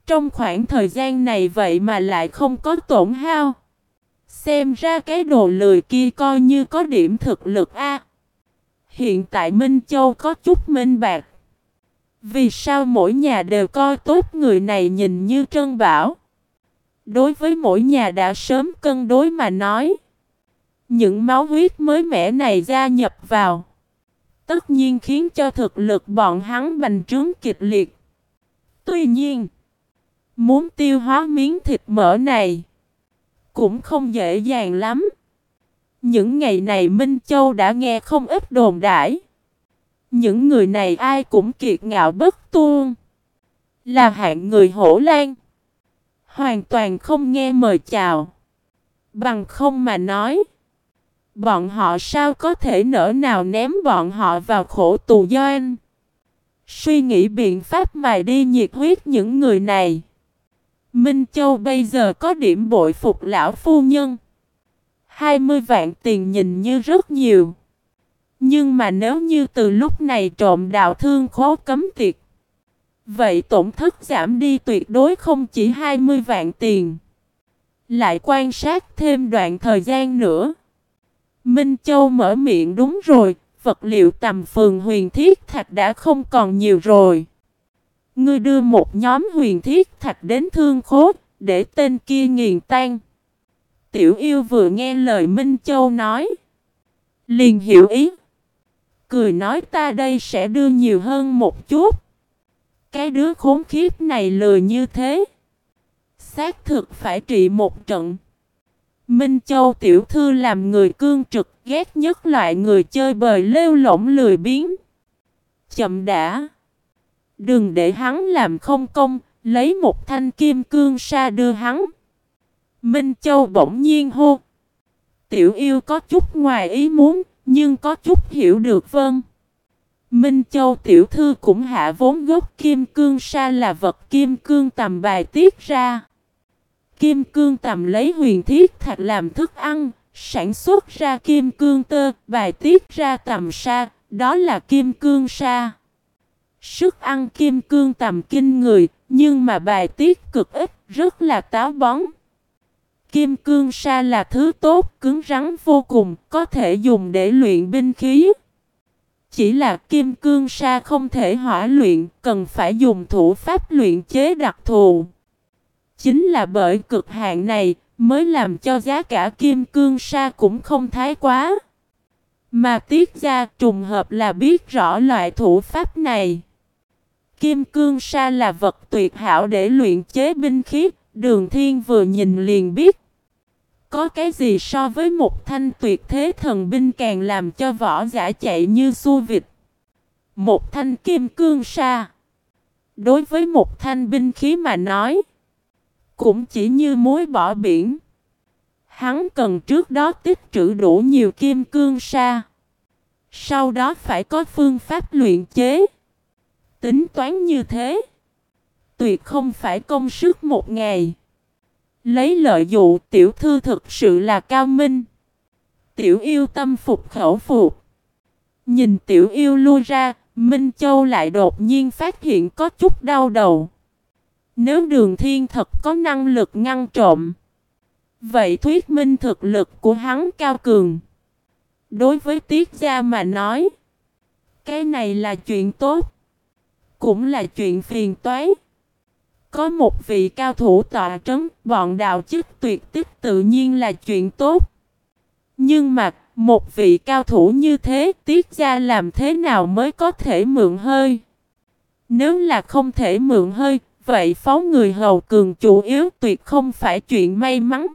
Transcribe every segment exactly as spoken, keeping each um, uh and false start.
Trong khoảng thời gian này vậy mà lại không có tổn hao. Xem ra cái đồ lười kia coi như có điểm thực lực a. Hiện tại Minh Châu có chút minh bạc. Vì sao mỗi nhà đều coi tốt người này nhìn như Trân Bảo. Đối với mỗi nhà đã sớm cân đối mà nói. Những máu huyết mới mẻ này gia nhập vào. Tất nhiên khiến cho thực lực bọn hắn bành trướng kịch liệt. Tuy nhiên, muốn tiêu hóa miếng thịt mỡ này cũng không dễ dàng lắm. Những ngày này Minh Châu đã nghe không ít đồn đãi. Những người này ai cũng kiệt ngạo bất tuân, là hạng người hổ lang, hoàn toàn không nghe mời chào. Bằng không mà nói, bọn họ sao có thể nỡ nào ném bọn họ vào khổ tù doan. Suy nghĩ biện pháp mài đi nhiệt huyết những người này. Minh Châu bây giờ có điểm bội phục lão phu nhân. hai mươi vạn tiền nhìn như rất nhiều. Nhưng mà nếu như từ lúc này trộm đạo thương khố cấm tiệt, vậy tổn thất giảm đi tuyệt đối không chỉ hai mươi vạn tiền. Lại quan sát thêm đoạn thời gian nữa. Minh Châu mở miệng, đúng rồi, vật liệu tầm phường huyền thiết thạch đã không còn nhiều rồi. Ngươi đưa một nhóm huyền thiết thạch đến thương khố, để tên kia nghiền tan. Tiểu Yêu vừa nghe lời Minh Châu nói, liền hiểu ý. Cười nói, ta đây sẽ đưa nhiều hơn một chút. Cái đứa khốn khiếp này lừa như thế, xác thực phải trị một trận. Minh Châu tiểu thư làm người cương trực, ghét nhất loại người chơi bời lêu lổng lười biếng. Chậm đã, đừng để hắn làm không công, lấy một thanh kim cương sa đưa hắn. Minh Châu bỗng nhiên hô. Tiểu Yêu có chút ngoài ý muốn, nhưng có chút hiểu được. Vâng. Minh Châu tiểu thư cũng hạ vốn gốc kim cương sa là vật kim cương tầm bài tiết ra. Kim cương tầm lấy huyền thiết thạch làm thức ăn, sản xuất ra kim cương tơ, bài tiết ra tầm sa, đó là kim cương sa. Sức ăn kim cương tầm kinh người, nhưng mà bài tiết cực ít, rất là táo bón. Kim cương sa là thứ tốt, cứng rắn vô cùng, có thể dùng để luyện binh khí. Chỉ là kim cương sa không thể hỏa luyện, cần phải dùng thủ pháp luyện chế đặc thù. Chính là bởi cực hạn này mới làm cho giá cả kim cương sa cũng không thái quá. Mà Tiết gia trùng hợp là biết rõ loại thủ pháp này. Kim cương sa là vật tuyệt hảo để luyện chế binh khí, Đường Thiên vừa nhìn liền biết. Có cái gì so với một thanh tuyệt thế thần binh càng làm cho võ giả chạy như xua vịt. Một thanh kim cương sa, đối với một thanh binh khí mà nói, cũng chỉ như muối bỏ biển. Hắn cần trước đó tích trữ đủ nhiều kim cương sa, sau đó phải có phương pháp luyện chế. Tính toán như thế, tuyệt không phải công sức một ngày. Lấy lợi dụ, tiểu thư thực sự là cao minh. Tiểu Yêu tâm phục khẩu phục. Nhìn Tiểu Yêu lui ra, Minh Châu lại đột nhiên phát hiện có chút đau đầu. Nếu Đường Thiên thật có năng lực ngăn trộm, vậy thuyết minh thực lực của hắn cao cường. Đối với Tiết gia mà nói, cái này là chuyện tốt, cũng là chuyện phiền toái. Có một vị cao thủ tọa trấn, bọn đạo chức tuyệt tích tự nhiên là chuyện tốt. Nhưng mà, một vị cao thủ như thế, Tiết gia làm thế nào mới có thể mượn hơi? Nếu là không thể mượn hơi, vậy phóng người hầu cường chủ yếu tuyệt không phải chuyện may mắn.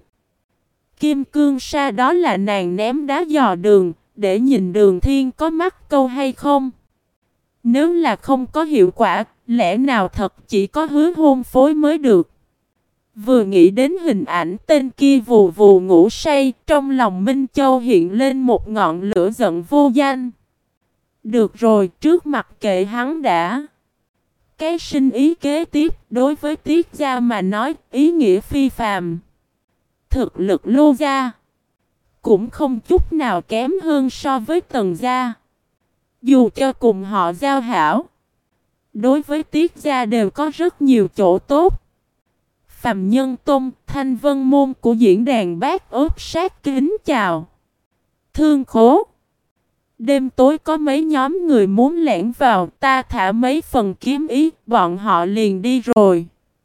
Kim cương sa đó là nàng ném đá dò đường, để nhìn Đường Thiên có mắc câu hay không. Nếu là không có hiệu quả, lẽ nào thật chỉ có hứa hôn phối mới được. Vừa nghĩ đến hình ảnh tên kia vù vù ngủ say, trong lòng Minh Châu hiện lên một ngọn lửa giận vô danh. Được rồi, trước mặt kệ hắn đã. Cái sinh ý kế tiếp, đối với Tiết gia mà nói, ý nghĩa phi phàm. Thực lực Lô gia cũng không chút nào kém hơn so với Tần gia. Dù cho cùng họ giao hảo, đối với Tiết gia đều có rất nhiều chỗ tốt. Phàm Nhân Tôn, Thanh Vân Môn của diễn đàn bát ốp sát kính chào. Thương khố. Đêm tối có mấy nhóm người muốn lẻn vào, ta thả mấy phần kiếm ý, bọn họ liền đi rồi.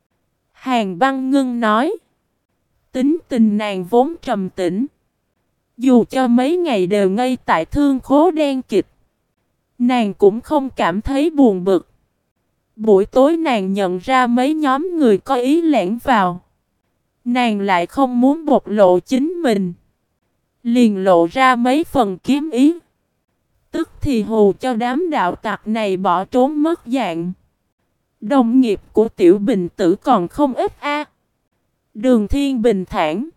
Hàn Băng Ngưng nói. Tính tình nàng vốn trầm tĩnh. Dù cho mấy ngày đều ngây tại thương khố đen kịt, nàng cũng không cảm thấy buồn bực. Buổi tối nàng nhận ra mấy nhóm người có ý lẻn vào. Nàng lại không muốn bộc lộ chính mình, liền lộ ra mấy phần kiếm ý. Tức thì hù cho đám đạo tặc này bỏ trốn mất dạng. Đồng nghiệp của Tiểu Bình Tử còn không ít a. Đường Thiên bình thản.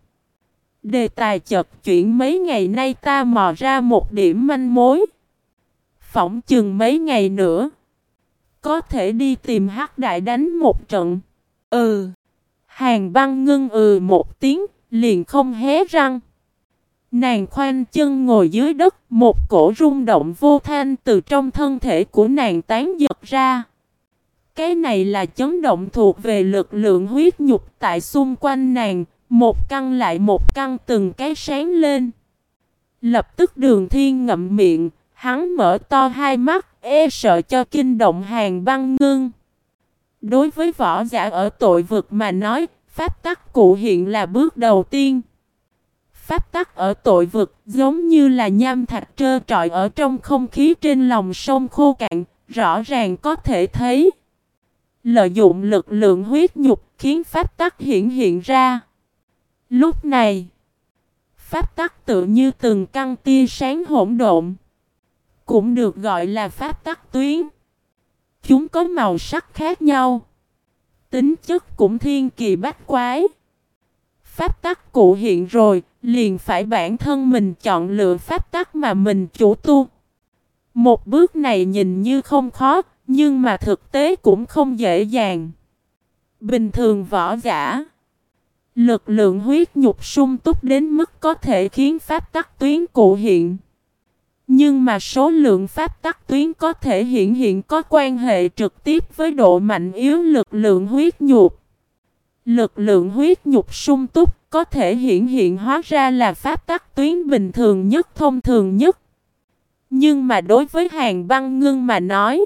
Đề tài chợt chuyển, mấy ngày nay ta mò ra một điểm manh mối. Phỏng chừng mấy ngày nữa có thể đi tìm Hắc Đại đánh một trận. Ừ. Hàn Băng Ngưng ừ một tiếng, liền không hé răng. Nàng khoanh chân ngồi dưới đất, một cổ rung động vô thanh từ trong thân thể của nàng tán giật ra. Cái này là chấn động thuộc về lực lượng huyết nhục tại xung quanh nàng, một căn lại một căn từng cái sáng lên. Lập tức Đường Thiên ngậm miệng, hắn mở to hai mắt, e sợ cho kinh động Hàn Băng Ngưng. Đối với võ giả ở tội vực mà nói, pháp tắc cụ hiện là bước đầu tiên. Pháp tắc ở tội vực giống như là nham thạch trơ trọi ở trong không khí trên lòng sông khô cạn, rõ ràng có thể thấy. Lợi dụng lực lượng huyết nhục khiến pháp tắc hiện hiện ra. Lúc này, pháp tắc tự như từng căn tia sáng hỗn độn, cũng được gọi là pháp tắc tuyến. Chúng có màu sắc khác nhau, tính chất cũng thiên kỳ bách quái. Pháp tắc cụ hiện rồi, liền phải bản thân mình chọn lựa pháp tắc mà mình chủ tu. Một bước này nhìn như không khó, nhưng mà thực tế cũng không dễ dàng. Bình thường võ giả, lực lượng huyết nhục sung túc đến mức có thể khiến pháp tắc tuyến cụ hiện. Nhưng mà số lượng pháp tắc tuyến có thể hiện hiện có quan hệ trực tiếp với độ mạnh yếu lực lượng huyết nhục. Lực lượng huyết nhục sung túc có thể hiện hiện hóa ra là pháp tắc tuyến bình thường nhất, thông thường nhất. Nhưng mà đối với Hàn Băng Ngưng mà nói,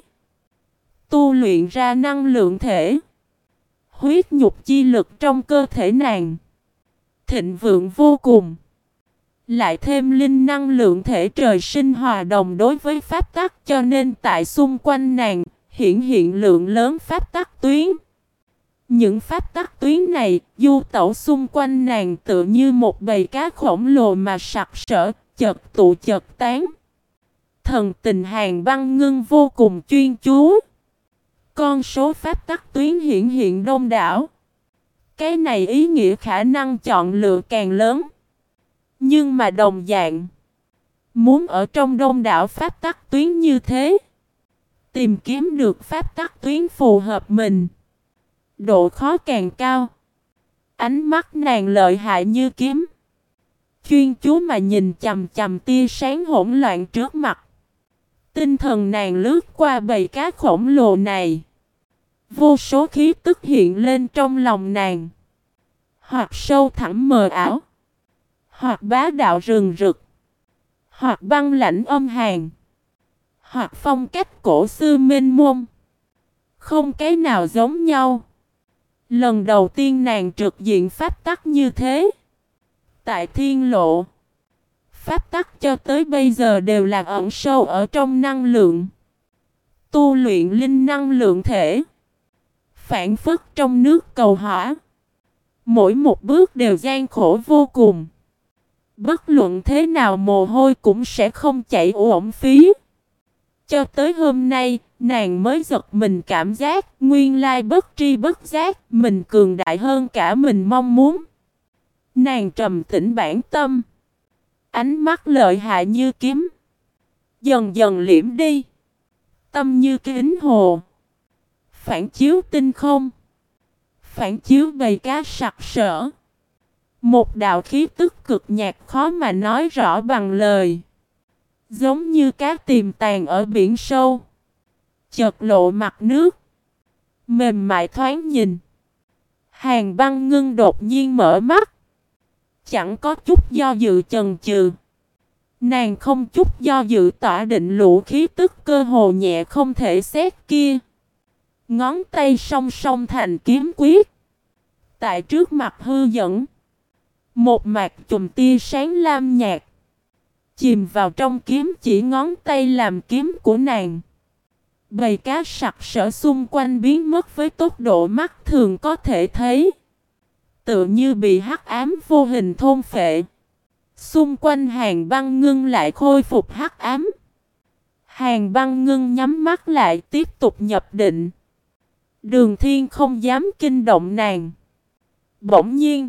tu luyện ra năng lượng thể, huyết nhục chi lực trong cơ thể nàng thịnh vượng vô cùng. Lại thêm linh năng lượng thể trời sinh hòa đồng đối với pháp tắc, cho nên tại xung quanh nàng hiện hiện lượng lớn pháp tắc tuyến. Những pháp tắc tuyến này du tẩu xung quanh nàng tựa như một bầy cá khổng lồ mà sặc sỡ, chật tụ chật tán. Thần tình Hàn Băng Ngưng vô cùng chuyên chú. Con số pháp tắc tuyến hiện hiện đông đảo. Cái này ý nghĩa khả năng chọn lựa càng lớn. Nhưng mà đồng dạng, muốn ở trong đông đảo pháp tắc tuyến như thế, tìm kiếm được pháp tắc tuyến phù hợp mình, độ khó càng cao. Ánh mắt nàng lợi hại như kiếm, chuyên chú mà nhìn chằm chằm tia sáng hỗn loạn trước mặt. Tinh thần nàng lướt qua bầy cá khổng lồ này. Vô số khí tức hiện lên trong lòng nàng, hoặc sâu thẳm mờ ảo, hoặc bá đạo rừng rực, hoặc băng lãnh âm hàn, hoặc phong cách cổ xưa mênh mông. Không cái nào giống nhau. Lần đầu tiên nàng trực diện pháp tắc như thế. Tại thiên lộ, pháp tắc cho tới bây giờ đều là ẩn sâu ở trong năng lượng. Tu luyện linh năng lượng thể, phản phất trong nước cầu hỏa. Mỗi một bước đều gian khổ vô cùng. Bất luận thế nào mồ hôi cũng sẽ không chảy uổng phí. Cho tới hôm nay, nàng mới giật mình cảm giác, nguyên lai bất tri bất giác, mình cường đại hơn cả mình mong muốn. Nàng trầm tĩnh bản tâm, ánh mắt lợi hại như kiếm, dần dần liễm đi. Tâm như kính hồ, phản chiếu tinh không, phản chiếu bầy cá sặc sỡ. Một đạo khí tức cực nhạt khó mà nói rõ bằng lời. Giống như cá tiềm tàng ở biển sâu, chợt lộ mặt nước, mềm mại thoáng nhìn. Hàn Băng Ngưng đột nhiên mở mắt. Chẳng có chút do dự chần chừ. Nàng không chút do dự tỏa định lũ khí tức cơ hồ nhẹ không thể xét kia. Ngón tay song song thành kiếm quyết. Tại trước mặt hư dẫn. Một mạt chùm tia sáng lam nhạt. Chìm vào trong kiếm chỉ ngón tay làm kiếm của nàng. Bầy cá sặc sỡ xung quanh biến mất với tốc độ mắt thường có thể thấy. Tựa như bị hắc ám vô hình thôn phệ. Xung quanh Hàn Băng Ngưng lại khôi phục hắc ám. Hàn Băng Ngưng nhắm mắt lại tiếp tục nhập định. Đường Thiên không dám kinh động nàng. Bỗng nhiên,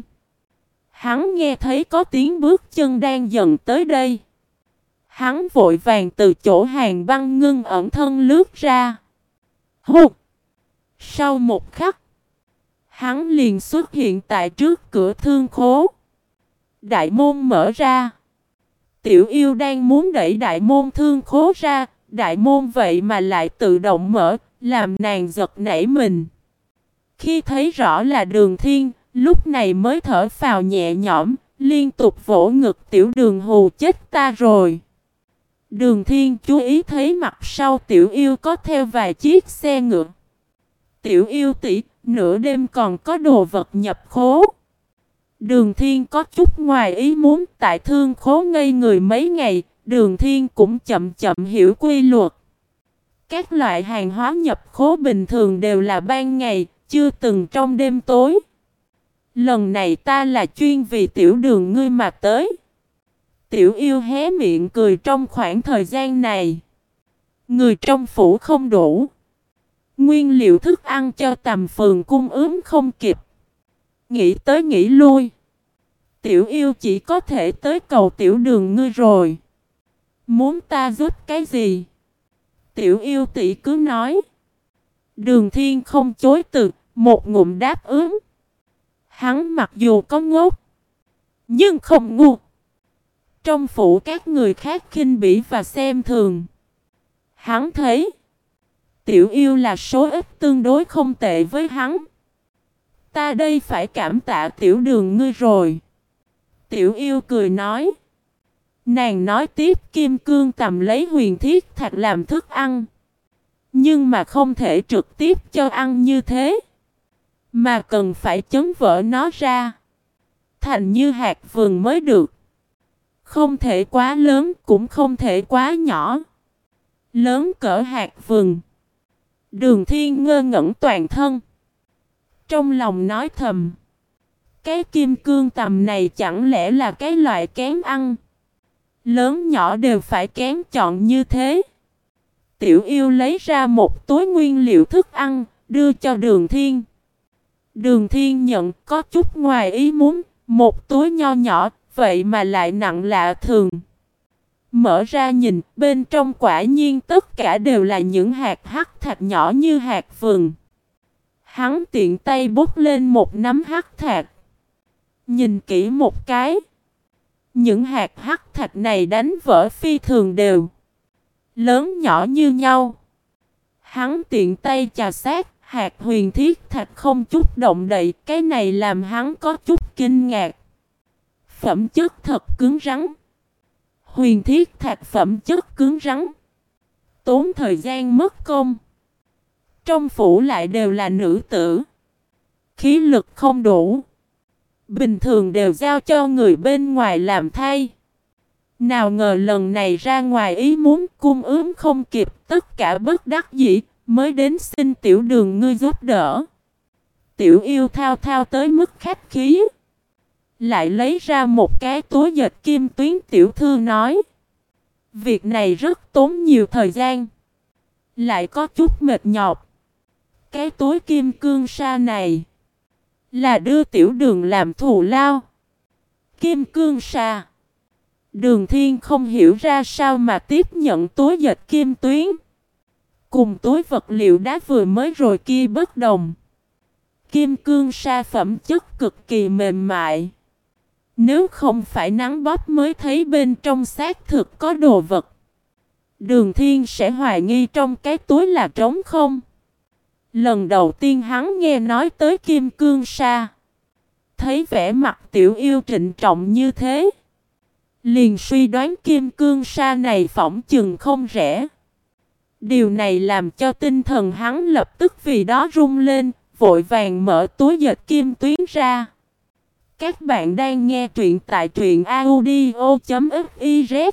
hắn nghe thấy có tiếng bước chân đang dần tới đây. Hắn vội vàng từ chỗ Hàn Băng Ngưng ẩn thân lướt ra. Hụt! Sau một khắc, hắn liền xuất hiện tại trước cửa thương khố. Đại môn mở ra. Tiểu yêu đang muốn đẩy đại môn thương khố ra. Đại môn vậy mà lại tự động mở, làm nàng giật nảy mình. Khi thấy rõ là Đường Thiên, lúc này mới thở phào nhẹ nhõm, liên tục vỗ ngực Tiểu Đường hù chết ta rồi. Đường Thiên chú ý thấy mặt sau Tiểu yêu có theo vài chiếc xe ngựa. Tiểu yêu tỷ, nửa đêm còn có đồ vật nhập khố. Đường Thiên có chút ngoài ý muốn, tại thương khố ngây người mấy ngày, Đường Thiên cũng chậm chậm hiểu quy luật. Các loại hàng hóa nhập khố bình thường đều là ban ngày, chưa từng trong đêm tối. Lần này ta là chuyên vì Tiểu Đường ngươi mà tới. Tiểu yêu hé miệng cười. Trong khoảng thời gian này, người trong phủ không đủ. Nguyên liệu thức ăn cho Tầm Phường cung ứng không kịp. Nghĩ tới nghĩ lui, Tiểu yêu chỉ có thể tới cầu Tiểu Đường ngươi rồi. Muốn ta giúp cái gì? Tiểu yêu tỷ cứ nói. Đường Thiên không chối từ, một ngụm đáp ứng. Hắn mặc dù có ngốc, nhưng không ngu. Trong phủ các người khác khinh bỉ và xem thường. Hắn thấy Tiểu yêu là số ít tương đối không tệ với hắn. Ta đây phải cảm tạ Tiểu Đường ngươi rồi. Tiểu yêu cười nói. Nàng nói tiếp, kim cương tầm lấy huyền thiết thạch làm thức ăn. Nhưng mà không thể trực tiếp cho ăn như thế. Mà cần phải chấn vỡ nó ra. Thành như hạt vừng mới được. Không thể quá lớn, cũng không thể quá nhỏ. Lớn cỡ hạt vừng. Đường Thiên ngơ ngẩn toàn thân. Trong lòng nói thầm. Cái kim cương tầm này chẳng lẽ là cái loại kén ăn. Lớn nhỏ đều phải kén chọn như thế. Tiểu yêu lấy ra một túi nguyên liệu thức ăn, đưa cho Đường Thiên. Đường Thiên nhận có chút ngoài ý muốn, một túi nho nhỏ, vậy mà lại nặng lạ thường. Mở ra nhìn, bên trong quả nhiên tất cả đều là những hạt hắc thạch nhỏ như hạt vừng. Hắn tiện tay bút lên một nắm hắc thạch. Nhìn kỹ một cái. Những hạt hắc thạch này đánh vỡ phi thường đều. Lớn nhỏ như nhau. Hắn tiện tay chà sát, hạt huyền thiết thạch không chút động đậy. Cái này làm hắn có chút kinh ngạc. Phẩm chất thật cứng rắn. Huyền thiết thạch phẩm chất cứng rắn. Tốn thời gian mất công. Trong phủ lại đều là nữ tử. Khí lực không đủ. Bình thường đều giao cho người bên ngoài làm thay. Nào ngờ lần này ra ngoài ý muốn cung ứng không kịp, tất cả bất đắc dĩ, mới đến xin Tiểu Đường ngươi giúp đỡ. Tiểu yêu thao thao tới mức khách khí. Lại lấy ra một cái túi dệt kim tuyến. Tiểu thư nói. Việc này rất tốn nhiều thời gian. Lại có chút mệt nhọc. Cái túi kim cương sa này là đưa Tiểu Đường làm thù lao. Kim cương sa. Đường Thiên không hiểu ra sao mà tiếp nhận túi dệt kim tuyến. Cùng túi vật liệu đá vừa mới rồi kia bất đồng. Kim cương sa phẩm chất cực kỳ mềm mại. Nếu không phải nắng bóp mới thấy bên trong xác thực có đồ vật. Đường Thiên sẽ hoài nghi trong cái túi là trống không. Lần đầu tiên hắn nghe nói tới kim cương sa, thấy vẻ mặt Tiểu Yêu trịnh trọng như thế, liền suy đoán kim cương sa này phỏng chừng không rẻ. Điều này làm cho tinh thần hắn lập tức vì đó rung lên, vội vàng mở túi dệt kim tuyến ra. Các bạn đang nghe truyện tại truyện audio chấm fiz.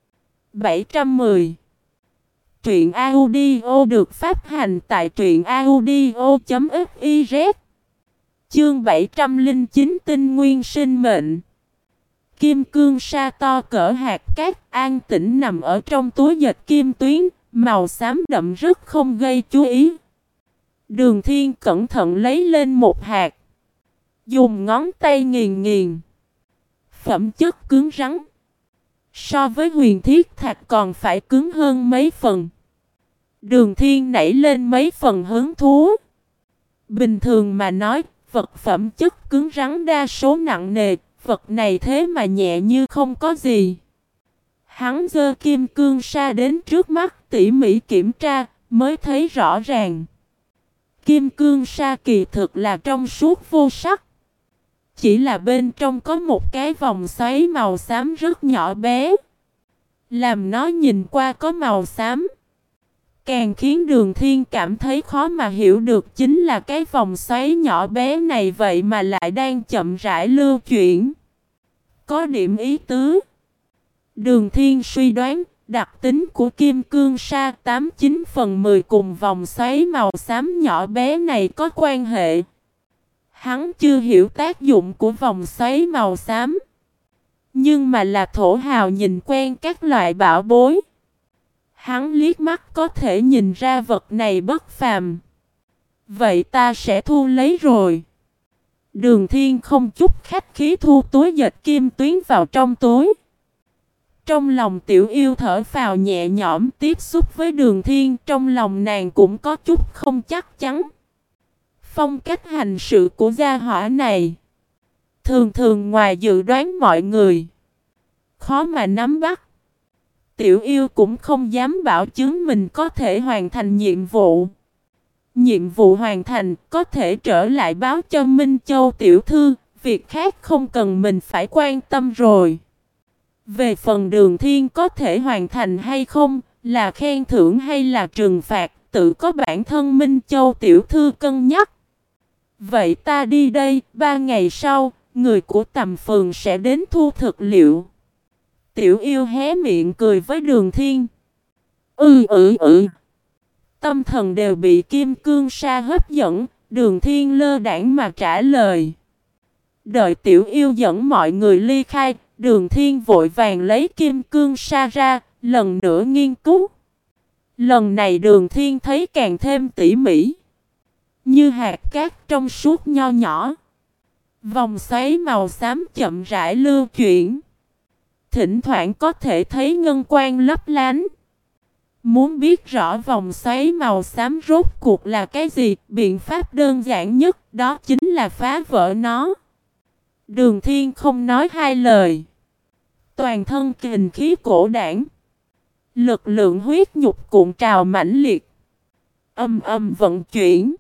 bảy trăm mười. Truyện audio được phát hành tại truyện audio chấm fiz. Chương bảy trăm lẻ chín Tinh Nguyên Sinh Mệnh. Kim cương sa to cỡ hạt cát an tĩnh nằm ở trong túi dệt kim tuyến, màu xám đậm rất không gây chú ý. Đường Thiên cẩn thận lấy lên một hạt, dùng ngón tay nghiền nghiền. Phẩm chất cứng rắn, so với huyền thiết thạch còn phải cứng hơn mấy phần. Đường Thiên nảy lên mấy phần hứng thú. Bình thường mà nói, vật phẩm chất cứng rắn đa số nặng nề, vật này thế mà nhẹ như không có gì. Hắn giơ kim cương sa đến trước mắt tỉ mỉ kiểm tra, mới thấy rõ ràng. Kim cương sa kỳ thực là trong suốt vô sắc. Chỉ là bên trong có một cái vòng xoáy màu xám rất nhỏ bé, làm nó nhìn qua có màu xám. Càng khiến Đường Thiên cảm thấy khó mà hiểu được chính là cái vòng xoáy nhỏ bé này vậy mà lại đang chậm rãi lưu chuyển. Có điểm ý tứ. Đường Thiên suy đoán đặc tính của kim cương sa tám chín phần mười cùng vòng xoáy màu xám nhỏ bé này có quan hệ. Hắn chưa hiểu tác dụng của vòng xoáy màu xám, nhưng mà là thổ hào nhìn quen các loại bảo bối, hắn liếc mắt có thể nhìn ra vật này bất phàm. Vậy ta sẽ thu lấy rồi. Đường Thiên không chút khách khí thu túi dệt kim tuyến vào trong túi. Trong lòng Tiểu Yêu thở phào nhẹ nhõm, tiếp xúc với Đường Thiên, trong lòng nàng cũng có chút không chắc chắn. Phong cách hành sự của gia hỏa này thường thường ngoài dự đoán mọi người, khó mà nắm bắt. Tiểu Yêu cũng không dám bảo chứng mình có thể hoàn thành nhiệm vụ. Nhiệm vụ hoàn thành, có thể trở lại báo cho Minh Châu tiểu thư, việc khác không cần mình phải quan tâm rồi. Về phần Đường Thiên có thể hoàn thành hay không, là khen thưởng hay là trừng phạt, tự có bản thân Minh Châu tiểu thư cân nhắc. Vậy ta đi đây, ba ngày sau, người của Tầm Phường sẽ đến thu thực liệu. Tiểu Yêu hé miệng cười với Đường Thiên. Ừ ừ ừ. Tâm thần đều bị kim cương sa hấp dẫn, Đường Thiên lơ đãng mà trả lời. Đợi Tiểu Yêu dẫn mọi người ly khai, Đường Thiên vội vàng lấy kim cương sa ra, lần nữa nghiên cứu. Lần này Đường Thiên thấy càng thêm tỉ mỉ, như hạt cát trong suốt nho nhỏ. Vòng xoáy màu xám chậm rãi lưu chuyển, thỉnh thoảng có thể thấy ngân quang lấp lánh. Muốn biết rõ vòng xoáy màu xám rốt cuộc là cái gì, biện pháp đơn giản nhất đó chính là phá vỡ nó. Đường Thiên không nói hai lời, toàn thân kình khí cổ đảng, lực lượng huyết nhục cuộn trào mãnh liệt, âm âm vận chuyển.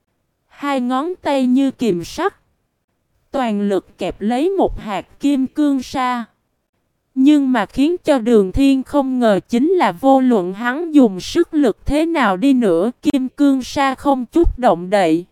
Hai ngón tay như kìm sắt, toàn lực kẹp lấy một hạt kim cương sa. Nhưng mà khiến cho Đường Thiên không ngờ chính là vô luận hắn dùng sức lực thế nào đi nữa, kim cương sa không chút động đậy.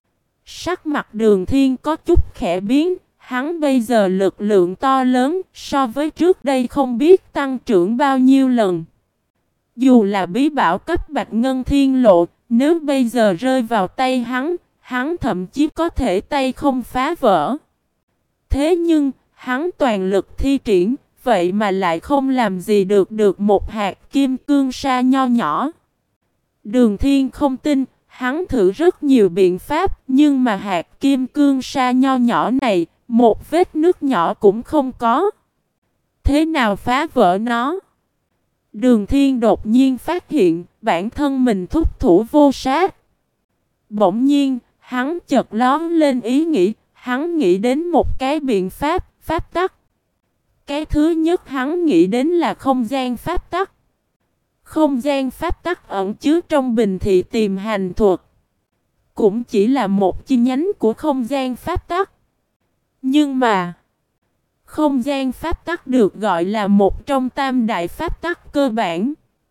Sắc mặt Đường Thiên có chút khẽ biến, hắn bây giờ lực lượng to lớn, so với trước đây không biết tăng trưởng bao nhiêu lần. Dù là bí bảo cấp Bạch Ngân Thiên Lộ, nếu bây giờ rơi vào tay hắn, hắn thậm chí có thể tay không phá vỡ. Thế nhưng, hắn toàn lực thi triển, vậy mà lại không làm gì được được một hạt kim cương sa nho nhỏ. Đường Thiên không tin, hắn thử rất nhiều biện pháp, nhưng mà hạt kim cương sa nho nhỏ này, một vết nước nhỏ cũng không có. Thế nào phá vỡ nó? Đường Thiên đột nhiên phát hiện, bản thân mình thúc thủ vô sát. Bỗng nhiên, hắn chợt lóe lên ý nghĩ, hắn nghĩ đến một cái biện pháp, pháp tắc. Cái thứ nhất hắn nghĩ đến là không gian pháp tắc. Không gian pháp tắc ẩn chứa trong bình thị tìm hành thuật. cũng chỉ là một chi nhánh của không gian pháp tắc. Nhưng mà, không gian pháp tắc được gọi là một trong tam đại pháp tắc cơ bản.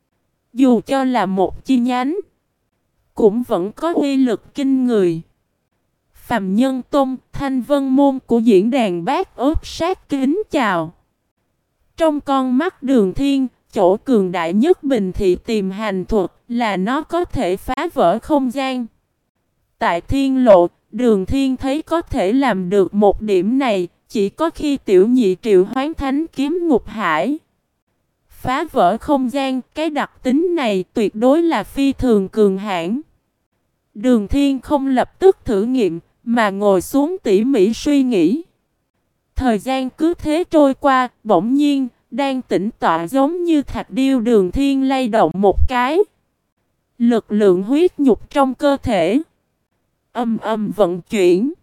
Dù cho là một chi nhánh, cũng vẫn có uy lực kinh người. Phàm Nhân Tông, Thanh Vân Môn của diễn đàn Bát Ốp Sát kính chào. Trong con mắt Đường Thiên, chỗ cường đại nhất Bình Thị Tìm Hành Thuật là nó có thể phá vỡ không gian. Tại Thiên Lộ, Đường Thiên thấy có thể làm được một điểm này, chỉ có khi tiểu nhị triệu hoán thánh kiếm ngục hải. Phá vỡ không gian, cái đặc tính này tuyệt đối là phi thường cường hãn. Đường Thiên không lập tức thử nghiệm, mà ngồi xuống tỉ mỉ suy nghĩ. Thời gian cứ thế trôi qua, bỗng nhiên, đang tĩnh tọa giống như thạch điêu Đường Thiên lay động một cái. Lực lượng huyết nhục trong cơ thể âm âm vận chuyển.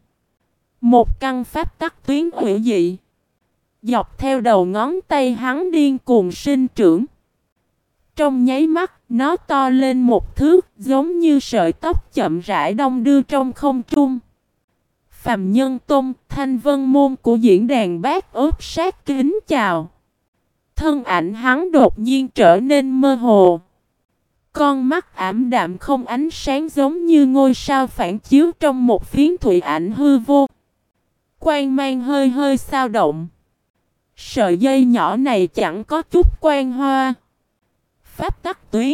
Một căn pháp tắc tuyến hủy dị dọc theo đầu ngón tay hắn điên cuồng sinh trưởng. Trong nháy mắt, nó to lên một thước, giống như sợi tóc chậm rãi đong đưa trong không trung. Phàm Nhân Tông, Thanh Vân Môn của diễn đàn Bát Ốp Sát kính chào. Thân ảnh hắn đột nhiên trở nên mơ hồ. Con mắt ảm đạm không ánh sáng giống như ngôi sao phản chiếu trong một phiến thủy ảnh hư vô. Quang mang hơi hơi xao động. Sợi dây nhỏ này chẳng có chút quang hoa. Pháp tắc tuyến.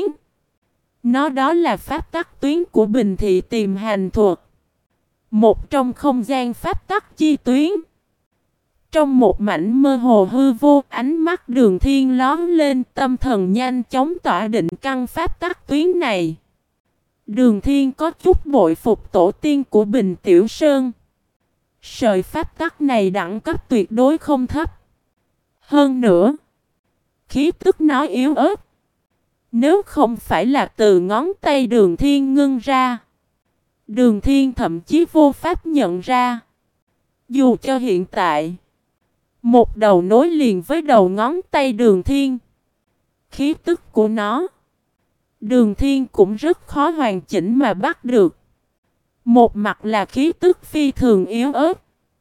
Nó đó là pháp tắc tuyến của Bình Thị Tìm Hành Thuật. Một trong không gian pháp tắc chi tuyến. Trong một mảnh mơ hồ hư vô, ánh mắt Đường Thiên lóe lên, tâm thần nhanh chóng tỏa định căn pháp tắc tuyến này. Đường Thiên có chút bội phục tổ tiên của Bình Tiểu Sơn. Sợi pháp tắc này đẳng cấp tuyệt đối không thấp. Hơn nữa, khí tức nó yếu ớt. Nếu không phải là từ ngón tay Đường Thiên ngưng ra, Đường Thiên thậm chí vô pháp nhận ra. Dù cho hiện tại, một đầu nối liền với đầu ngón tay Đường Thiên, khí tức của nó, Đường Thiên cũng rất khó hoàn chỉnh mà bắt được. Một mặt là khí tức phi thường yếu ớt,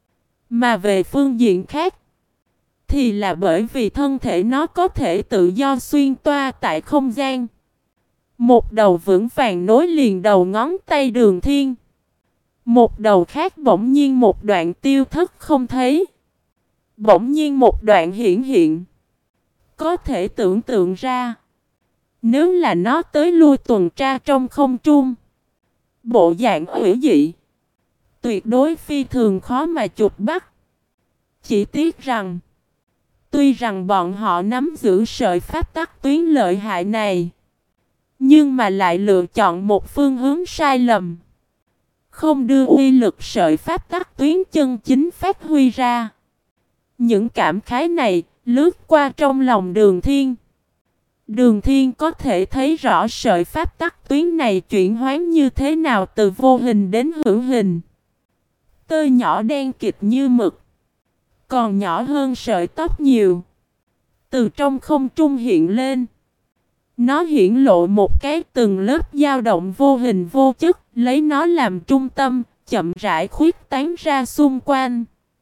mà về phương diện khác, thì là bởi vì thân thể nó có thể tự do xuyên toa tại không gian. Một đầu vững vàng nối liền đầu ngón tay Đường Thiên. Một đầu khác bỗng nhiên một đoạn tiêu thất không thấy. Bỗng nhiên một đoạn hiển hiện. Có thể tưởng tượng ra, nếu là nó tới lui tuần tra trong không trung, bộ dạng hủy dị, tuyệt đối phi thường khó mà chụp bắt. Chỉ tiếc rằng, tuy rằng bọn họ nắm giữ sợi pháp tắc tuyến lợi hại này, nhưng mà lại lựa chọn một phương hướng sai lầm. Không đưa uy lực sợi pháp tắc tuyến chân chính phát huy ra. Những cảm khái này lướt qua trong lòng Đường Thiên. Đường Thiên có thể thấy rõ sợi pháp tắc tuyến này chuyển hóa như thế nào từ vô hình đến hữu hình. Tơ nhỏ đen kịt như mực, còn nhỏ hơn sợi tóc nhiều, từ trong không trung hiện lên. Nó hiển lộ một cái từng lớp dao động vô hình vô chất, lấy nó làm trung tâm, chậm rãi khuyết tán ra xung quanh.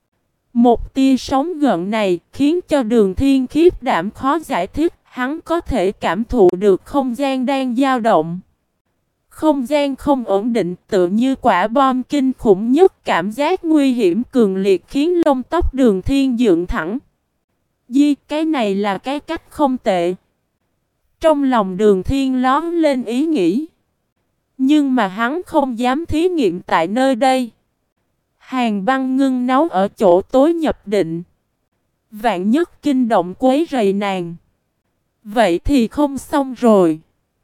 Một tia sóng gợn này khiến cho Đường Thiên khiếp đảm khó giải thích, hắn có thể cảm thụ được không gian đang dao động. Không gian không ổn định tựa như quả bom kinh khủng nhất, cảm giác nguy hiểm cường liệt khiến lông tóc Đường Thiên dựng thẳng. Di, cái này là cái cách không tệ. Trong lòng Đường Thiên lóm lên ý nghĩ. Nhưng mà hắn không dám thí nghiệm tại nơi đây. Hàn băng ngưng nấu ở chỗ tối nhập định. Vạn nhất kinh động quấy rầy nàng, vậy thì không xong rồi.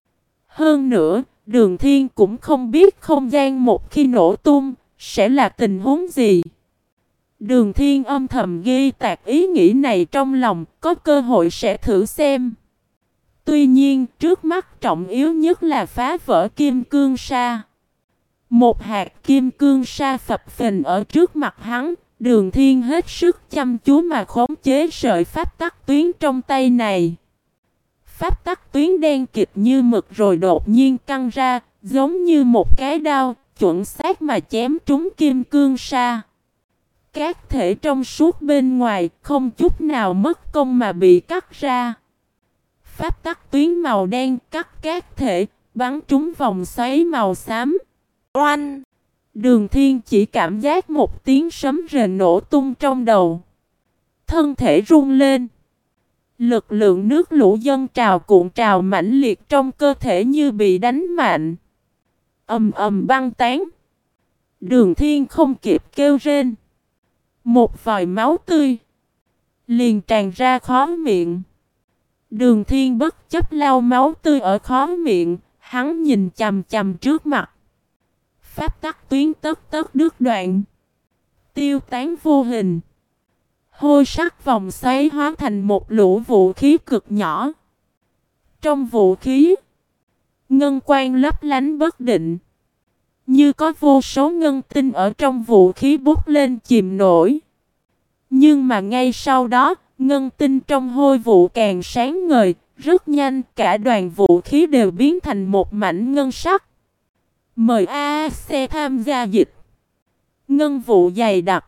Hơn nữa, Đường Thiên cũng không biết không gian một khi nổ tung sẽ là tình huống gì. Đường Thiên âm thầm ghi tạc ý nghĩ này trong lòng, có cơ hội sẽ thử xem. Tuy nhiên, trước mắt trọng yếu nhất là phá vỡ kim cương sa. Một hạt kim cương sa phập phình ở trước mặt hắn, Đường Thiên hết sức chăm chú mà khống chế sợi pháp tắc tuyến trong tay này. Pháp tắc tuyến đen kịt như mực rồi đột nhiên căng ra, giống như một cái đao, chuẩn xác mà chém trúng kim cương sa. Cát thể trong suốt bên ngoài không chút nào mất công mà bị cắt ra. Pháp tắc tuyến màu đen cắt cát thể, bắn trúng vòng xoáy màu xám. Oanh! Đường Thiên chỉ cảm giác một tiếng sấm rền nổ tung trong đầu. Thân thể rung lên. Lực lượng nước lũ dâng trào cuộn trào mãnh liệt trong cơ thể như bị đánh mạnh. Ầm ầm băng tán. Đường Thiên không kịp kêu rên. Một vòi máu tươi liền tràn ra khóe miệng. Đường Thiên bất chấp lau máu tươi ở khóe miệng, hắn nhìn chằm chằm trước mặt. Pháp tắc tuyến tất tất đứt đoạn, tiêu tán vô hình. Hôi sắc vòng xoáy hóa thành một lũ vũ khí cực nhỏ. Trong vũ khí, ngân quang lấp lánh bất định, như có vô số ngân tinh ở trong vũ khí bốc lên chìm nổi. Nhưng mà ngay sau đó, ngân tinh trong hôi vụ càng sáng ngời, rất nhanh cả đoàn vũ khí đều biến thành một mảnh ngân sắc. Mời a ét xê tham gia dịch. Ngân vụ dày đặc,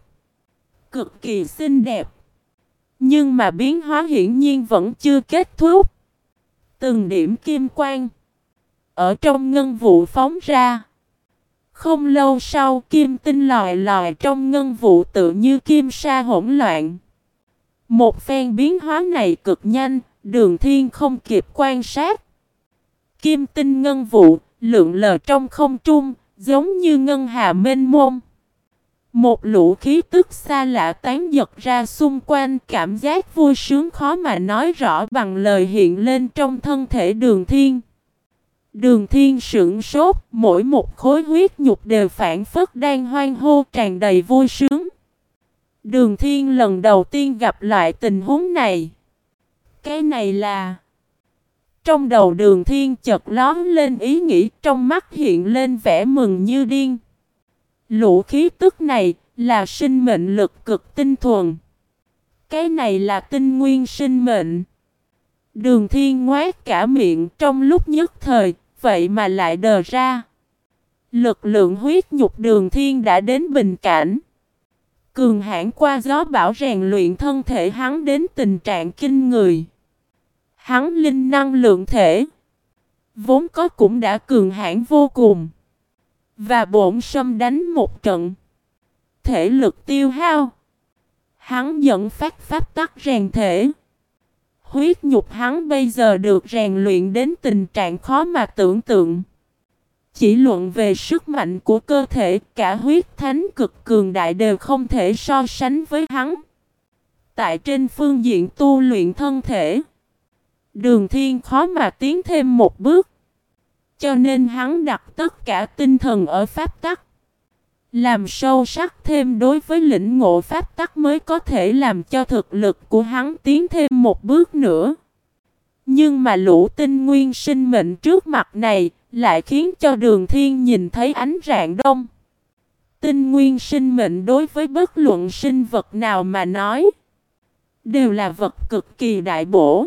cực kỳ xinh đẹp. Nhưng mà biến hóa hiển nhiên vẫn chưa kết thúc. Từng điểm kim quang ở trong ngân vụ phóng ra. Không lâu sau, kim tinh lòi lòi trong ngân vụ tự như kim sa hỗn loạn. Một phen biến hóa này cực nhanh, Đường Thiên không kịp quan sát. Kim tinh ngân vụ lượn lờ trong không trung, giống như ngân hà mênh mông. Một lũ khí tức xa lạ tán giật ra xung quanh, cảm giác vui sướng khó mà nói rõ bằng lời hiện lên trong thân thể Đường Thiên. Đường Thiên sững sốt, mỗi một khối huyết nhục đều phảng phất đang hoan hô tràn đầy vui sướng. Đường Thiên lần đầu tiên gặp loại tình huống này. Cái này là... Trong đầu Đường Thiên chợt lóe lên ý nghĩ, trong mắt hiện lên vẻ mừng như điên. Lũ khí tức này là sinh mệnh lực cực tinh thuần. Cái này là tinh nguyên sinh mệnh. Đường Thiên ngoác cả miệng trong lúc nhất thời, vậy mà lại đờ ra. Lực lượng huyết nhục Đường Thiên đã đến bình cảnh. Cường hãn qua gió bão rèn luyện thân thể hắn đến tình trạng kinh người. Hắn linh năng lượng thể vốn có cũng đã cường hãn vô cùng. Và bổn sâm đánh một trận, thể lực tiêu hao, hắn dẫn phát pháp tắc rèn thể. Huyết nhục hắn bây giờ được rèn luyện đến tình trạng khó mà tưởng tượng. Chỉ luận về sức mạnh của cơ thể, cả huyết thánh cực cường đại đều không thể so sánh với hắn. Tại trên phương diện tu luyện thân thể, Đường Thiên khó mà tiến thêm một bước. Cho nên hắn đặt tất cả tinh thần ở pháp tắc. Làm sâu sắc thêm đối với lĩnh ngộ pháp tắc mới có thể làm cho thực lực của hắn tiến thêm một bước nữa. Nhưng mà lũ tinh nguyên sinh mệnh trước mặt này lại khiến cho Đường Thiên nhìn thấy ánh rạng đông. Tinh nguyên sinh mệnh đối với bất luận sinh vật nào mà nói đều là vật cực kỳ đại bổ.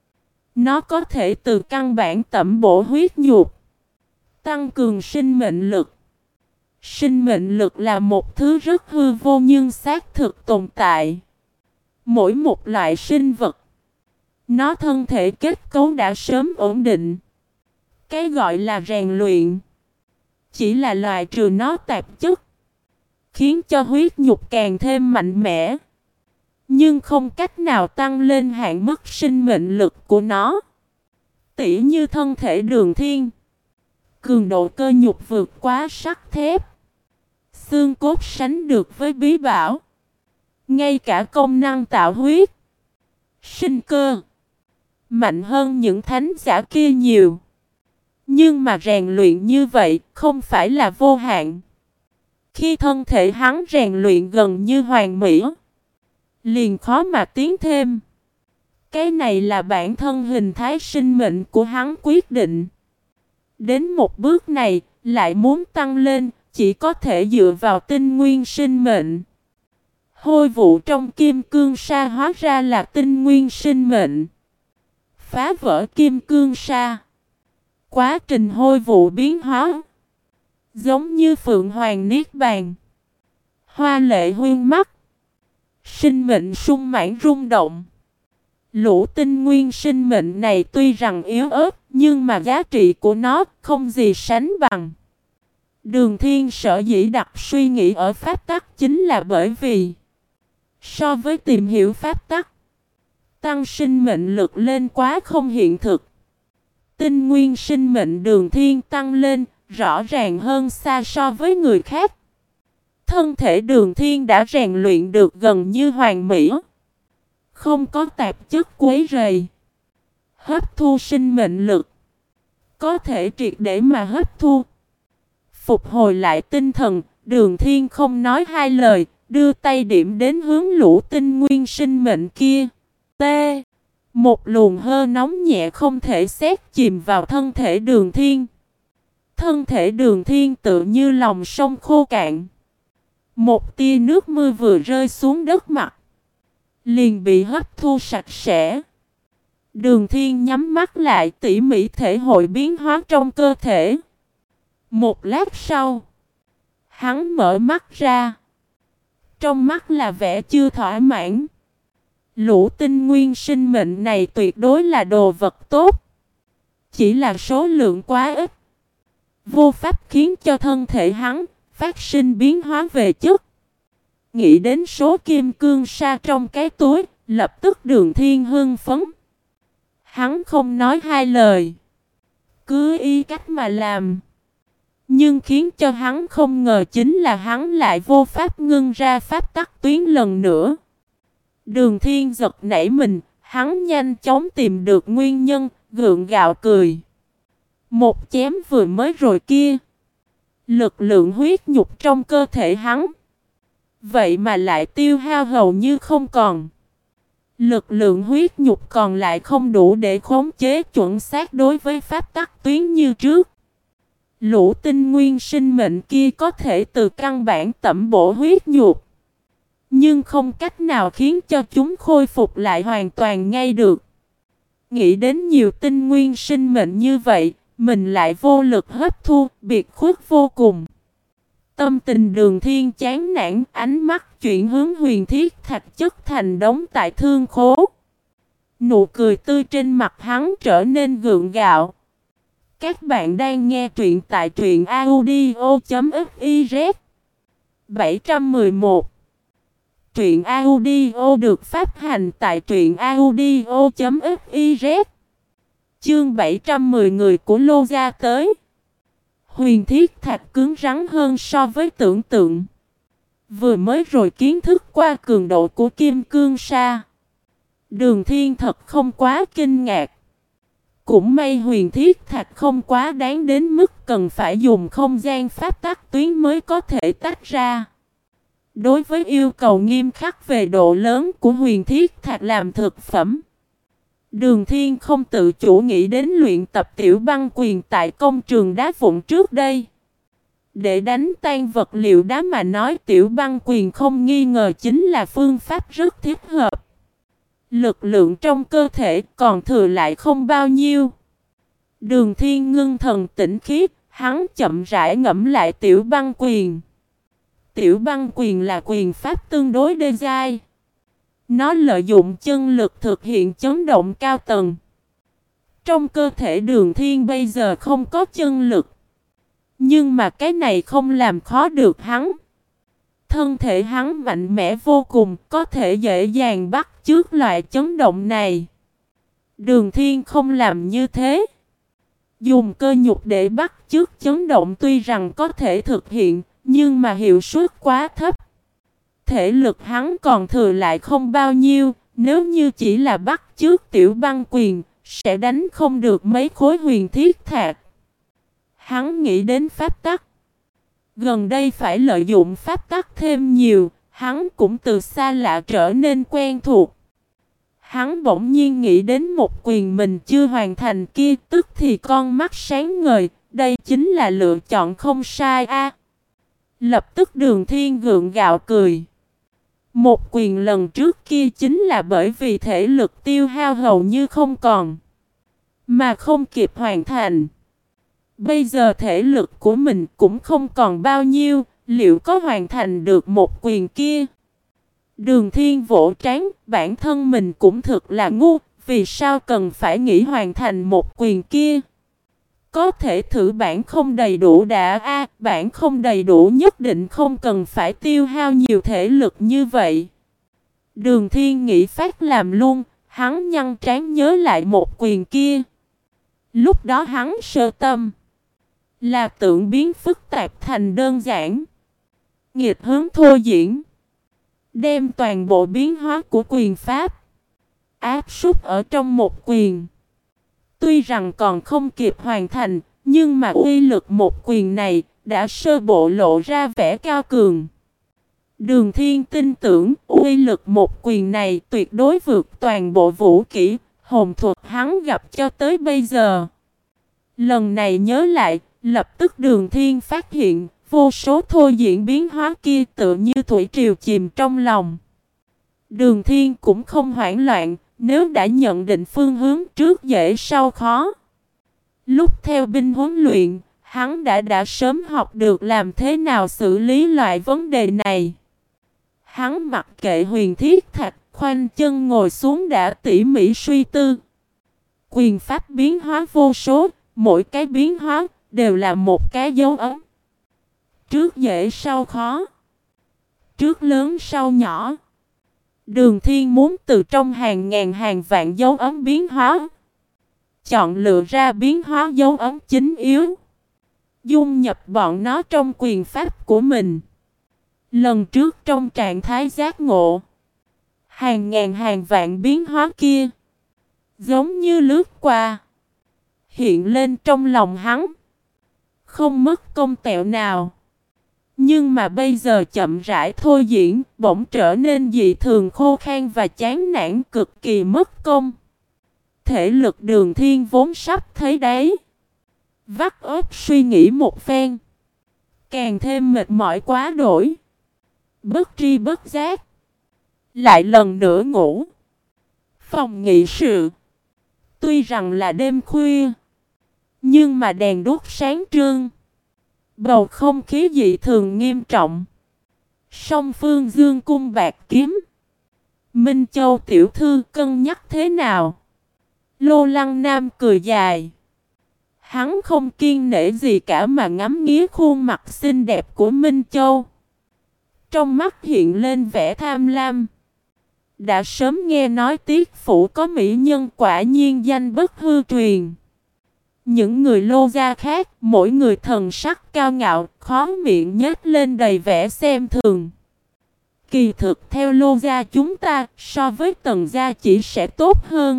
Nó có thể từ căn bản tẩm bổ huyết nhục, tăng cường sinh mệnh lực. Sinh mệnh lực là một thứ rất hư vô nhưng xác thực tồn tại. Mỗi một loại sinh vật, nó thân thể kết cấu đã sớm ổn định. Cái gọi là rèn luyện chỉ là loại trừ nó tạp chất, khiến cho huyết nhục càng thêm mạnh mẽ, nhưng không cách nào tăng lên hạn mức sinh mệnh lực của nó. Tỉ như thân thể Đường Thiên, cường độ cơ nhục vượt quá sắt thép, xương cốt sánh được với bí bảo. Ngay cả công năng tạo huyết, sinh cơ mạnh hơn những thánh giả kia nhiều. Nhưng mà rèn luyện như vậy không phải là vô hạn. Khi thân thể hắn rèn luyện gần như hoàn mỹ, liền khó mà tiến thêm. Cái này là bản thân hình thái sinh mệnh của hắn quyết định. Đến một bước này, lại muốn tăng lên, chỉ có thể dựa vào tinh nguyên sinh mệnh. Hôi vụ trong kim cương sa hóa ra là tinh nguyên sinh mệnh. Phá vỡ kim cương sa, quá trình hôi vụ biến hóa Giống như phượng hoàng niết bàn. Hoa lệ huyên mắt. Sinh mệnh sung mãn rung động. Lũ tinh nguyên sinh mệnh này tuy rằng yếu ớt, nhưng mà giá trị của nó không gì sánh bằng. Đường Thiên sở dĩ đặt suy nghĩ ở pháp tắc chính là bởi vì so với tìm hiểu pháp tắc, tăng sinh mệnh lực lên quá không hiện thực. Tinh nguyên sinh mệnh Đường Thiên tăng lên rõ ràng hơn xa so với người khác. Thân thể Đường Thiên đã rèn luyện được gần như hoàn mỹ, không có tạp chất quấy rầy, hấp thu sinh mệnh lực, có thể triệt để mà hấp thu. Phục hồi lại tinh thần, Đường Thiên không nói hai lời, đưa tay điểm đến hướng lũ tinh nguyên sinh mệnh kia. T. Một luồng hơi nóng nhẹ không thể xét chìm vào thân thể Đường Thiên. Thân thể Đường Thiên tự như lòng sông khô cạn. Một tia nước mưa vừa rơi xuống đất mặt, liền bị hấp thu sạch sẽ. Đường Thiên nhắm mắt lại tỉ mỉ thể hội biến hóa trong cơ thể. Một lát sau, hắn mở mắt ra. Trong mắt là vẻ chưa thỏa mãn. Lũ tinh nguyên sinh mệnh này tuyệt đối là đồ vật tốt. Chỉ là số lượng quá ít, vô pháp khiến cho thân thể hắn phát sinh biến hóa về chất. Nghĩ đến số kim cương sa trong cái túi, lập tức Đường Thiên hưng phấn. Hắn không nói hai lời, cứ y cách mà làm. Nhưng khiến cho hắn không ngờ chính là hắn lại vô pháp ngưng ra pháp tắc tuyến lần nữa. Đường Thiên giật nảy mình, hắn nhanh chóng tìm được nguyên nhân, gượng gạo cười. Một chém vừa mới rồi kia, lực lượng huyết nhục trong cơ thể hắn vậy mà lại tiêu hao hầu như không còn. Lực lượng huyết nhục còn lại không đủ để khống chế chuẩn xác đối với pháp tắc tuyến như trước. Lũ tinh nguyên sinh mệnh kia có thể từ căn bản tẩm bổ huyết nhục, nhưng không cách nào khiến cho chúng khôi phục lại hoàn toàn ngay được. Nghĩ đến nhiều tinh nguyên sinh mệnh như vậy, mình lại vô lực hấp thu, biệt khuất vô cùng. Tâm tình Đường Thiên chán nản, ánh mắt chuyển hướng huyền thiết thạch chất thành đống tại thương khố. Nụ cười tươi trên mặt hắn trở nên gượng gạo. Các bạn đang nghe truyện tại truyện audio chấm fiz. bảy trăm mười một. Truyện audio được phát hành tại truyện audio chấm fiz. Chương bảy trăm mười người của Lô Gia tới. Huyền thiết thạch cứng rắn hơn so với tưởng tượng. Vừa mới rồi kiến thức qua cường độ của kim cương sa, Đường Thiên thật không quá kinh ngạc. Cũng may huyền thiết thạch không quá đáng đến mức cần phải dùng không gian pháp tắc tuyến mới có thể tách ra. Đối với yêu cầu nghiêm khắc về độ lớn của huyền thiết thạch làm thực phẩm, Đường Thiên không tự chủ nghĩ đến luyện tập tiểu băng quyền tại công trường đá vụn trước đây. Để đánh tan vật liệu đá mà nói, tiểu băng quyền không nghi ngờ chính là phương pháp rất thích hợp. Lực lượng trong cơ thể còn thừa lại không bao nhiêu. Đường Thiên ngưng thần tĩnh khí, hắn chậm rãi ngẫm lại tiểu băng quyền. Tiểu băng quyền là quyền pháp tương đối đê giai. Nó lợi dụng chân lực thực hiện chấn động cao tầng. Trong cơ thể Đường Thiên bây giờ không có chân lực, nhưng mà cái này không làm khó được hắn. Thân thể hắn mạnh mẽ vô cùng, có thể dễ dàng bắt chước loại chấn động này. Đường Thiên không làm như thế. Dùng cơ nhục để bắt chước chấn động tuy rằng có thể thực hiện, nhưng mà hiệu suất quá thấp. Thể lực hắn còn thừa lại không bao nhiêu, nếu như chỉ là bắt chước tiểu băng quyền, sẽ đánh không được mấy khối huyền thiết thạch. Hắn nghĩ đến pháp tắc. Gần đây phải lợi dụng pháp tắc thêm nhiều, hắn cũng từ xa lạ trở nên quen thuộc. Hắn bỗng nhiên nghĩ đến một quyền mình chưa hoàn thành kia, tức thì con mắt sáng ngời, đây chính là lựa chọn không sai a. Lập tức Đường Thiên gượng gạo cười. Một quyền lần trước kia chính là bởi vì thể lực tiêu hao hầu như không còn, mà không kịp hoàn thành. Bây giờ thể lực của mình cũng không còn bao nhiêu, liệu có hoàn thành được một quyền kia? Đường Thiên vỗ trán, bản thân mình cũng thực là ngu, vì sao cần phải nghĩ hoàn thành một quyền kia? Có thể thử bản không đầy đủ đã a, à, bản không đầy đủ nhất định không cần phải tiêu hao nhiều thể lực như vậy. Đường Thiên nghĩ phát làm luôn, hắn nhăn trán nhớ lại một quyền kia. Lúc đó hắn sơ tâm, là tưởng biến phức tạp thành đơn giản, nghịch hướng thô diễn, đem toàn bộ biến hóa của quyền pháp áp súc ở trong một quyền. Tuy rằng còn không kịp hoàn thành, nhưng mà uy lực một quyền này đã sơ bộ lộ ra vẻ cao cường. Đường Thiên tin tưởng uy lực một quyền này tuyệt đối vượt toàn bộ vũ kỹ, hồn thuật hắn gặp cho tới bây giờ. Lần này nhớ lại, lập tức Đường Thiên phát hiện vô số thô diễn biến hóa kia tựa như thủy triều chìm trong lòng. Đường Thiên cũng không hoảng loạn, nếu đã nhận định phương hướng trước dễ sau khó. Lúc theo binh huấn luyện, hắn đã đã sớm học được làm thế nào xử lý loại vấn đề này. Hắn mặc kệ huyền thiết thạch, khoanh chân ngồi xuống đã tỉ mỉ suy tư. Quyền pháp biến hóa vô số, mỗi cái biến hóa đều là một cái dấu ấn. Trước dễ sau khó, trước lớn sau nhỏ. Đường Thiên muốn từ trong hàng ngàn hàng vạn dấu ấn biến hóa, chọn lựa ra biến hóa dấu ấn chính yếu, dung nhập bọn nó trong quyền pháp của mình. Lần trước trong trạng thái giác ngộ, hàng ngàn hàng vạn biến hóa kia giống như lướt qua, hiện lên trong lòng hắn, không mất công tẹo nào. Nhưng mà bây giờ chậm rãi thôi diễn, bỗng trở nên dị thường khô khan và chán nản, cực kỳ mất công. Thể lực Đường Thiên vốn sắp thấy đấy, vắt óc suy nghĩ một phen, càng thêm mệt mỏi quá đổi. Bất tri bất giác, lại lần nữa ngủ. Phòng nghị sự, tuy rằng là đêm khuya, nhưng mà đèn đuốc sáng trưng, bầu không khí dị thường nghiêm trọng. Song phương dương cung bạc kiếm. Minh Châu tiểu thư cân nhắc thế nào? Lô Lăng Nam cười dài. Hắn không kiêng nể gì cả mà ngắm nghía khuôn mặt xinh đẹp của Minh Châu. Trong mắt hiện lên vẻ tham lam. Đã sớm nghe nói Tiết phủ có mỹ nhân, quả nhiên danh bất hư truyền. Những người Lô gia khác, mỗi người thần sắc cao ngạo, khó miệng nhếch lên đầy vẻ xem thường. Kỳ thực theo Lô gia chúng ta, so với Tần gia chỉ sẽ tốt hơn.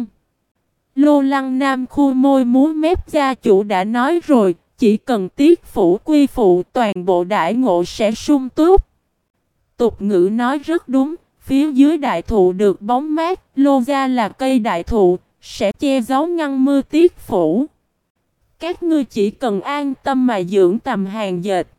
Lô Lăng Nam khu môi múa mép, gia chủ đã nói rồi, chỉ cần Tiết phủ quy phụ, toàn bộ đại ngộ sẽ sung túc. Tục ngữ nói rất đúng, phía dưới đại thụ được bóng mát, Lô gia là cây đại thụ, sẽ che giấu ngăn mưa Tiết phủ. Các ngươi chỉ cần an tâm mà dưỡng tầm hàng dệt.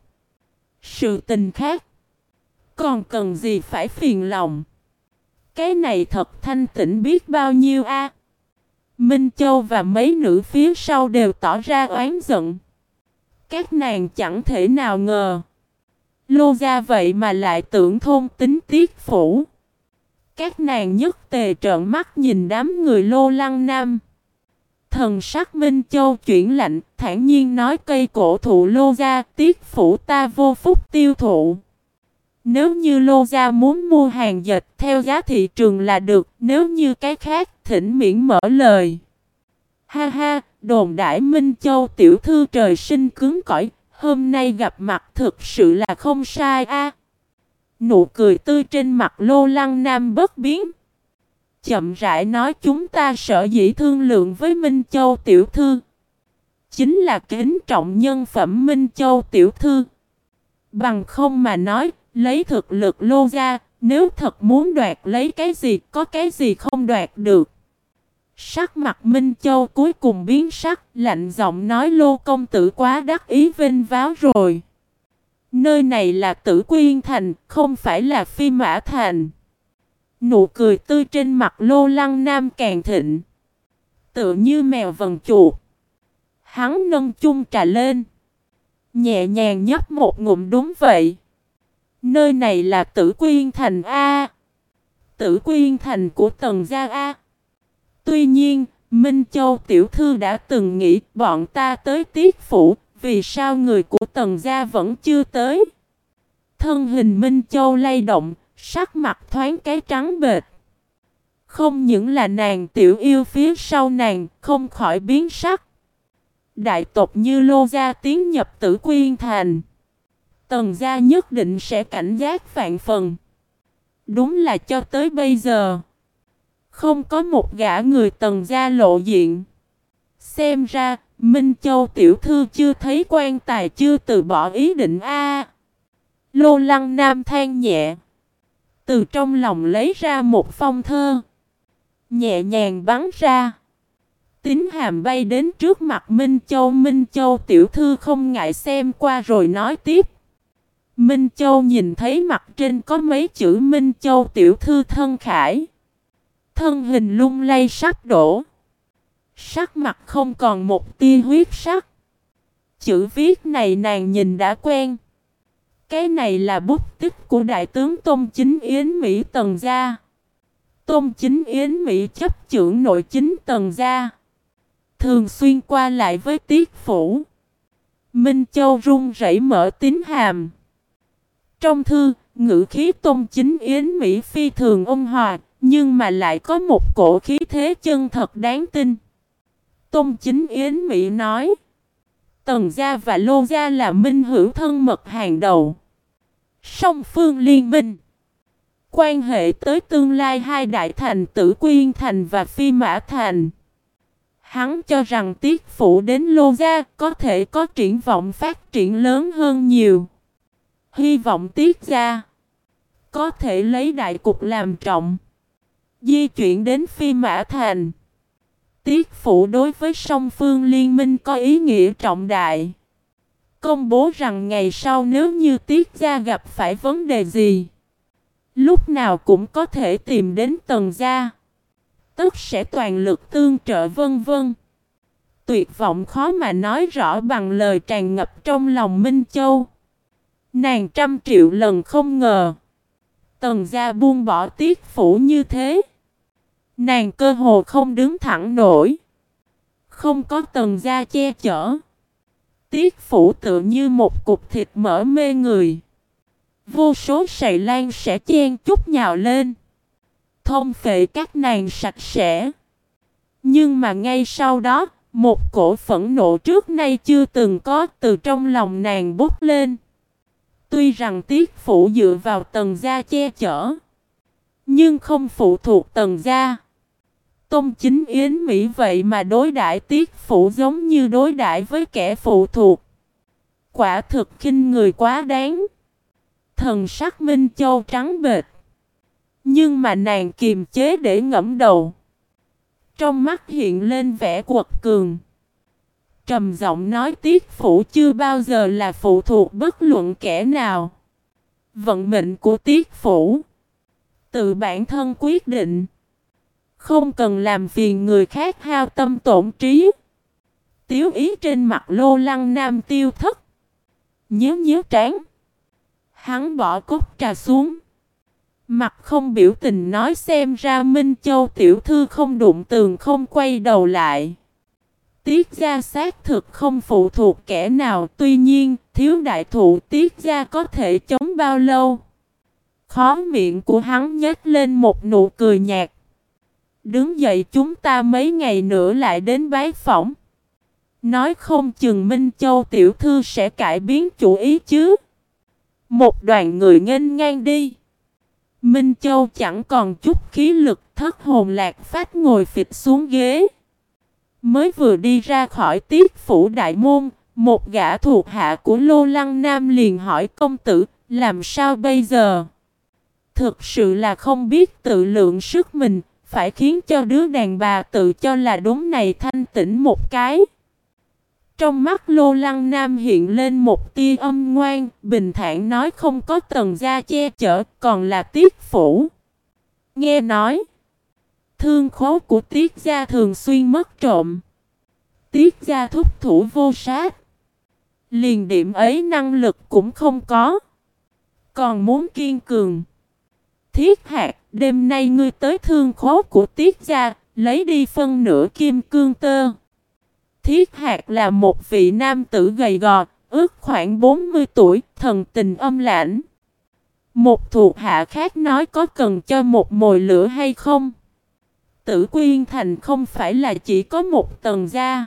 Sự tình khác, còn cần gì phải phiền lòng. Cái này thật thanh tịnh biết bao nhiêu a. Minh Châu và mấy nữ phía sau đều tỏ ra oán giận. Các nàng chẳng thể nào ngờ Lô gia vậy mà lại tưởng thôn tính Tiết phủ. Các nàng nhất tề trợn mắt nhìn đám người Lô Lăng Nam. Thần sắc Minh Châu chuyển lạnh, thản nhiên nói cây cổ thụ Lô gia, Tiết phủ ta vô phúc tiêu thụ. Nếu như Lô gia muốn mua hàng dệt theo giá thị trường là được, nếu như cái khác thỉnh miễn mở lời. Ha ha, đồn đãi Minh Châu tiểu thư trời sinh cứng cỏi, hôm nay gặp mặt thực sự là không sai a. Nụ cười tươi trên mặt Lô Lăng Nam bất biến. Chậm rãi nói chúng ta sở dĩ thương lượng với Minh Châu tiểu thư, chính là kính trọng nhân phẩm Minh Châu tiểu thư. Bằng không mà nói, lấy thực lực Lô gia, nếu thật muốn đoạt lấy cái gì, có cái gì không đoạt được. Sắc mặt Minh Châu cuối cùng biến sắc, lạnh giọng nói Lô công tử quá đắc ý vênh váo rồi. Nơi này là Tử Quyên Thành, không phải là Phi Mã Thành. Nụ cười tươi trên mặt Lô Lăng Nam càng thịnh, tựa như mèo vần chuột. Hắn nâng chung trà lên, nhẹ nhàng nhấp một ngụm. Đúng vậy, nơi này là Tử Quyên Thành A. Tử Quyên Thành của Tần gia A. Tuy nhiên, Minh Châu tiểu thư đã từng nghĩ bọn ta tới Tiết phủ, vì sao người của Tần gia vẫn chưa tới? Thân hình Minh Châu lay động, sắc mặt thoáng cái trắng bệch. Không những là nàng tiểu yêu phía sau nàng, không khỏi biến sắc. Đại tộc như Lô gia tiến nhập Tử Quyên Thành, Tần gia nhất định sẽ cảnh giác vạn phần. Đúng là cho tới bây giờ, không có một gã người Tần gia lộ diện. Xem ra, Minh Châu tiểu thư chưa thấy quan tài, chưa từ bỏ ý định a. Lô Lăng Nam than nhẹ, từ trong lòng lấy ra một phong thơ, nhẹ nhàng bắn ra. Tín hàm bay đến trước mặt Minh Châu. Minh Châu tiểu thư không ngại xem qua rồi nói tiếp. Minh Châu nhìn thấy mặt trên có mấy chữ Minh Châu tiểu thư thân khải. Thân hình lung lay sắp đổ, sắc mặt không còn một tia huyết sắc. Chữ viết này nàng nhìn đã quen. Cái này là bút tích của đại tướng Tôn Chính Yến Mỹ Tần gia. Tôn Chính Yến Mỹ chấp chưởng nội chính Tần gia, thường xuyên qua lại với Tiết phủ. Minh Châu run rẩy mở tín hàm. Trong thư, ngữ khí Tôn Chính Yến Mỹ phi thường ôn hòa, nhưng mà lại có một cổ khí thế chân thật đáng tin. Tôn Chính Yến Mỹ nói, Tần gia và Lô gia là minh hữu thân mật hàng đầu, song phương liên minh, quan hệ tới tương lai hai đại thành Tử Quyên Thành và Phi Mã Thành. Hắn cho rằng Tiết phủ đến Lô gia có thể có triển vọng phát triển lớn hơn nhiều. Hy vọng Tiết gia có thể lấy đại cục làm trọng, di chuyển đến Phi Mã Thành. Tiết phủ đối với song phương liên minh có ý nghĩa trọng đại. Công bố rằng ngày sau nếu như Tiết gia gặp phải vấn đề gì, lúc nào cũng có thể tìm đến Tần gia, tất sẽ toàn lực tương trợ vân vân. Tuyệt vọng khó mà nói rõ bằng lời tràn ngập trong lòng Minh Châu. Nàng trăm triệu lần không ngờ Tần gia buông bỏ Tiết phủ như thế. Nàng cơ hồ không đứng thẳng nổi. Không có Tần gia che chở, Tiết phủ tự như một cục thịt mỡ mê người. Vô số sầy lan sẽ chen chúc nhào lên, thông phệ các nàng sạch sẽ. Nhưng mà ngay sau đó, một cổ phẫn nộ trước nay chưa từng có từ trong lòng nàng bốc lên. Tuy rằng Tiết phủ dựa vào Tần gia che chở, nhưng không phụ thuộc Tần gia. Tôn Chính Yến Mỹ vậy mà đối đãi Tiết phủ giống như đối đãi với kẻ phụ thuộc. Quả thực khinh người quá đáng. Thần sắc Minh Châu trắng bệch, nhưng mà nàng kiềm chế để ngẫm đầu. Trong mắt hiện lên vẻ quật cường, trầm giọng nói Tiết phủ chưa bao giờ là phụ thuộc bất luận kẻ nào. Vận mệnh của Tiết phủ tự bản thân quyết định, không cần làm phiền người khác hao tâm tổn trí. Tiếu ý trên mặt Lô Lăng Nam tiêu thất, nhíu nhíu trán. Hắn bỏ cốc trà xuống, mặt không biểu tình nói, xem ra Minh Châu tiểu thư không đụng tường không quay đầu lại. Tiết gia xác thực không phụ thuộc kẻ nào, tuy nhiên thiếu đại thụ Tiết gia có thể chống bao lâu? Khóe miệng của hắn nhếch lên một nụ cười nhạt. Đứng dậy, chúng ta mấy ngày nữa lại đến bái phỏng. Nói không chừng Minh Châu tiểu thư sẽ cải biến chủ ý chứ. Một đoàn người nghênh ngang đi. Minh Châu chẳng còn chút khí lực, thất hồn lạc phách ngồi phịch xuống ghế. Mới vừa đi ra khỏi Tiết phủ đại môn, một gã thuộc hạ của Lô Lăng Nam liền hỏi, công tử, làm sao bây giờ? Thực sự là không biết tự lượng sức mình, phải khiến cho đứa đàn bà tự cho là đúng này thanh tĩnh một cái. Trong mắt Lô Lăng Nam hiện lên một tia âm ngoan, bình thản nói, không có Tần gia che chở, còn là Tiết phủ. Nghe nói, thương khố của Tiết gia thường xuyên mất trộm. Tiết gia thúc thủ vô sát. Liền điểm ấy năng lực cũng không có. Còn muốn kiên cường. Thiết Hạc, đêm nay ngươi tới thương khố của Tiết gia, lấy đi phân nửa kim cương tơ. Thiết Hạc là một vị nam tử gầy gò, ước khoảng bốn mươi tuổi, thần tình âm lãnh. Một thuộc hạ khác nói có cần cho một mồi lửa hay không? Tử Quyên Thành không phải là chỉ có một tầng gia.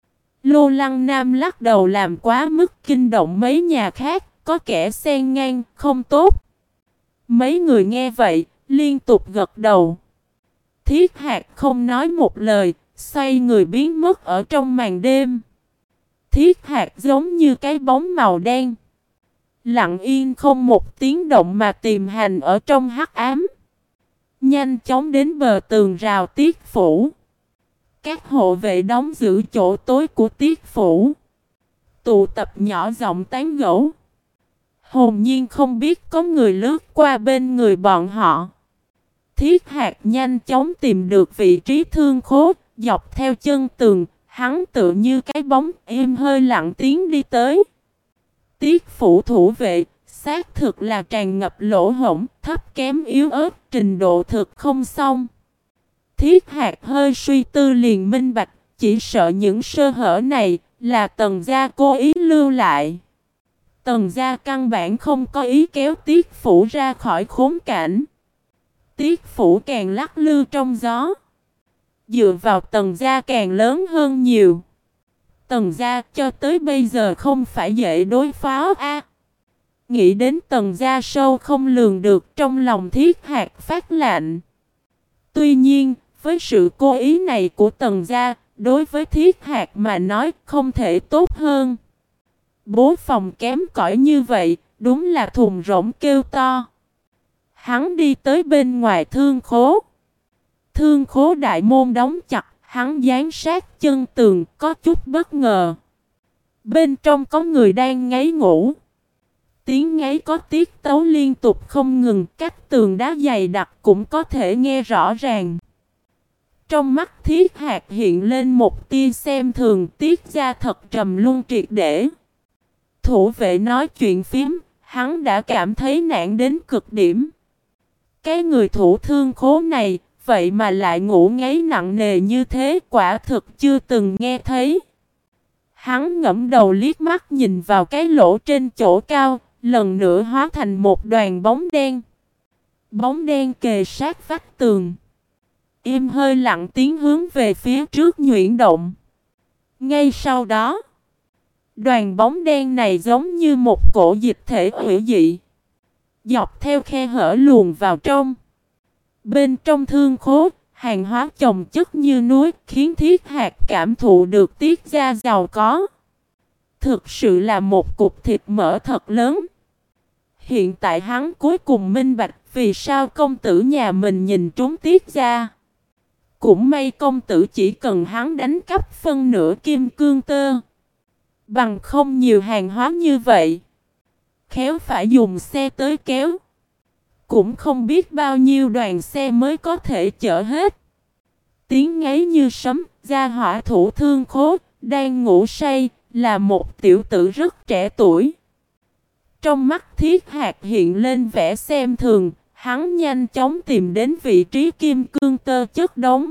Lô Lăng Nam lắc đầu làm quá mức kinh động mấy nhà khác, có kẻ xen ngang, không tốt. Mấy người nghe vậy, liên tục gật đầu. Thiết Hạc không nói một lời, xoay người biến mất ở trong màn đêm. Thiết Hạc giống như cái bóng màu đen, lặng yên không một tiếng động mà tìm hành ở trong hắc ám. Nhanh chóng đến bờ tường rào Tiết phủ. Các hộ vệ đóng giữ chỗ tối của Tiết phủ, tụ tập nhỏ giọng tán gẫu. Hồn nhiên không biết có người lướt qua bên người bọn họ. Thiết Hạc nhanh chóng tìm được vị trí thương khố, dọc theo chân tường, hắn tựa như cái bóng im hơi lặng tiếng đi tới. Tiết phủ thủ vệ, xác thực là tràn ngập lỗ hổng, thấp kém yếu ớt, trình độ thực không xong. Thiết Hạc hơi suy tư liền minh bạch, chỉ sợ những sơ hở này là Tần gia cố ý lưu lại. Tần gia căn bản không có ý kéo Tiết phủ ra khỏi khốn cảnh. Tiết phủ càng lắc lư trong gió, dựa vào Tần gia càng lớn hơn nhiều. Tần gia cho tới bây giờ không phải dễ đối phó a. Nghĩ đến Tần gia sâu không lường được, trong lòng Thiết Hạc phát lạnh. Tuy nhiên, với sự cố ý này của Tần gia, đối với Thiết Hạc mà nói không thể tốt hơn. Bố phòng kém cỏi như vậy, đúng là thùng rỗng kêu to. Hắn đi tới bên ngoài thương khố. Thương khố đại môn đóng chặt, hắn dán sát chân tường, có chút bất ngờ. Bên trong có người đang ngáy ngủ. Tiếng ngáy có tiết tấu liên tục không ngừng, cách tường đá dày đặc cũng có thể nghe rõ ràng. Trong mắt Thiết Hạc hiện lên một tia xem thường, Tiết gia thật trầm luân triệt để. Thủ vệ nói chuyện phím, hắn đã cảm thấy nản đến cực điểm. Cái người thủ thương khố này, vậy mà lại ngủ ngáy nặng nề như thế, quả thực chưa từng nghe thấy. Hắn ngẫm đầu liếc mắt nhìn vào cái lỗ trên chỗ cao, lần nữa hóa thành một đoàn bóng đen. Bóng đen kề sát vách tường, im hơi lặng tiếng hướng về phía trước nhuyễn động. Ngay sau đó, đoàn bóng đen này giống như một cổ dịch thể hủy dị, dọc theo khe hở luồn vào trong. Bên trong thương khố, hàng hóa chồng chất như núi, khiến Thiết Hạc cảm thụ được Tiết gia giàu có. Thực sự là một cục thịt mỡ thật lớn. Hiện tại hắn cuối cùng minh bạch vì sao công tử nhà mình nhìn trúng Tiết gia. Cũng may công tử chỉ cần hắn đánh cắp phân nửa kim cương tơ, bằng không nhiều hàng hóa như vậy, khéo phải dùng xe tới kéo, cũng không biết bao nhiêu đoàn xe mới có thể chở hết. Tiếng ngáy như sấm, gia hỏa thủ thương khố, đang ngủ say, là một tiểu tử rất trẻ tuổi. Trong mắt Thiết Hạc hiện lên vẻ xem thường, hắn nhanh chóng tìm đến vị trí kim cương tơ chất đống.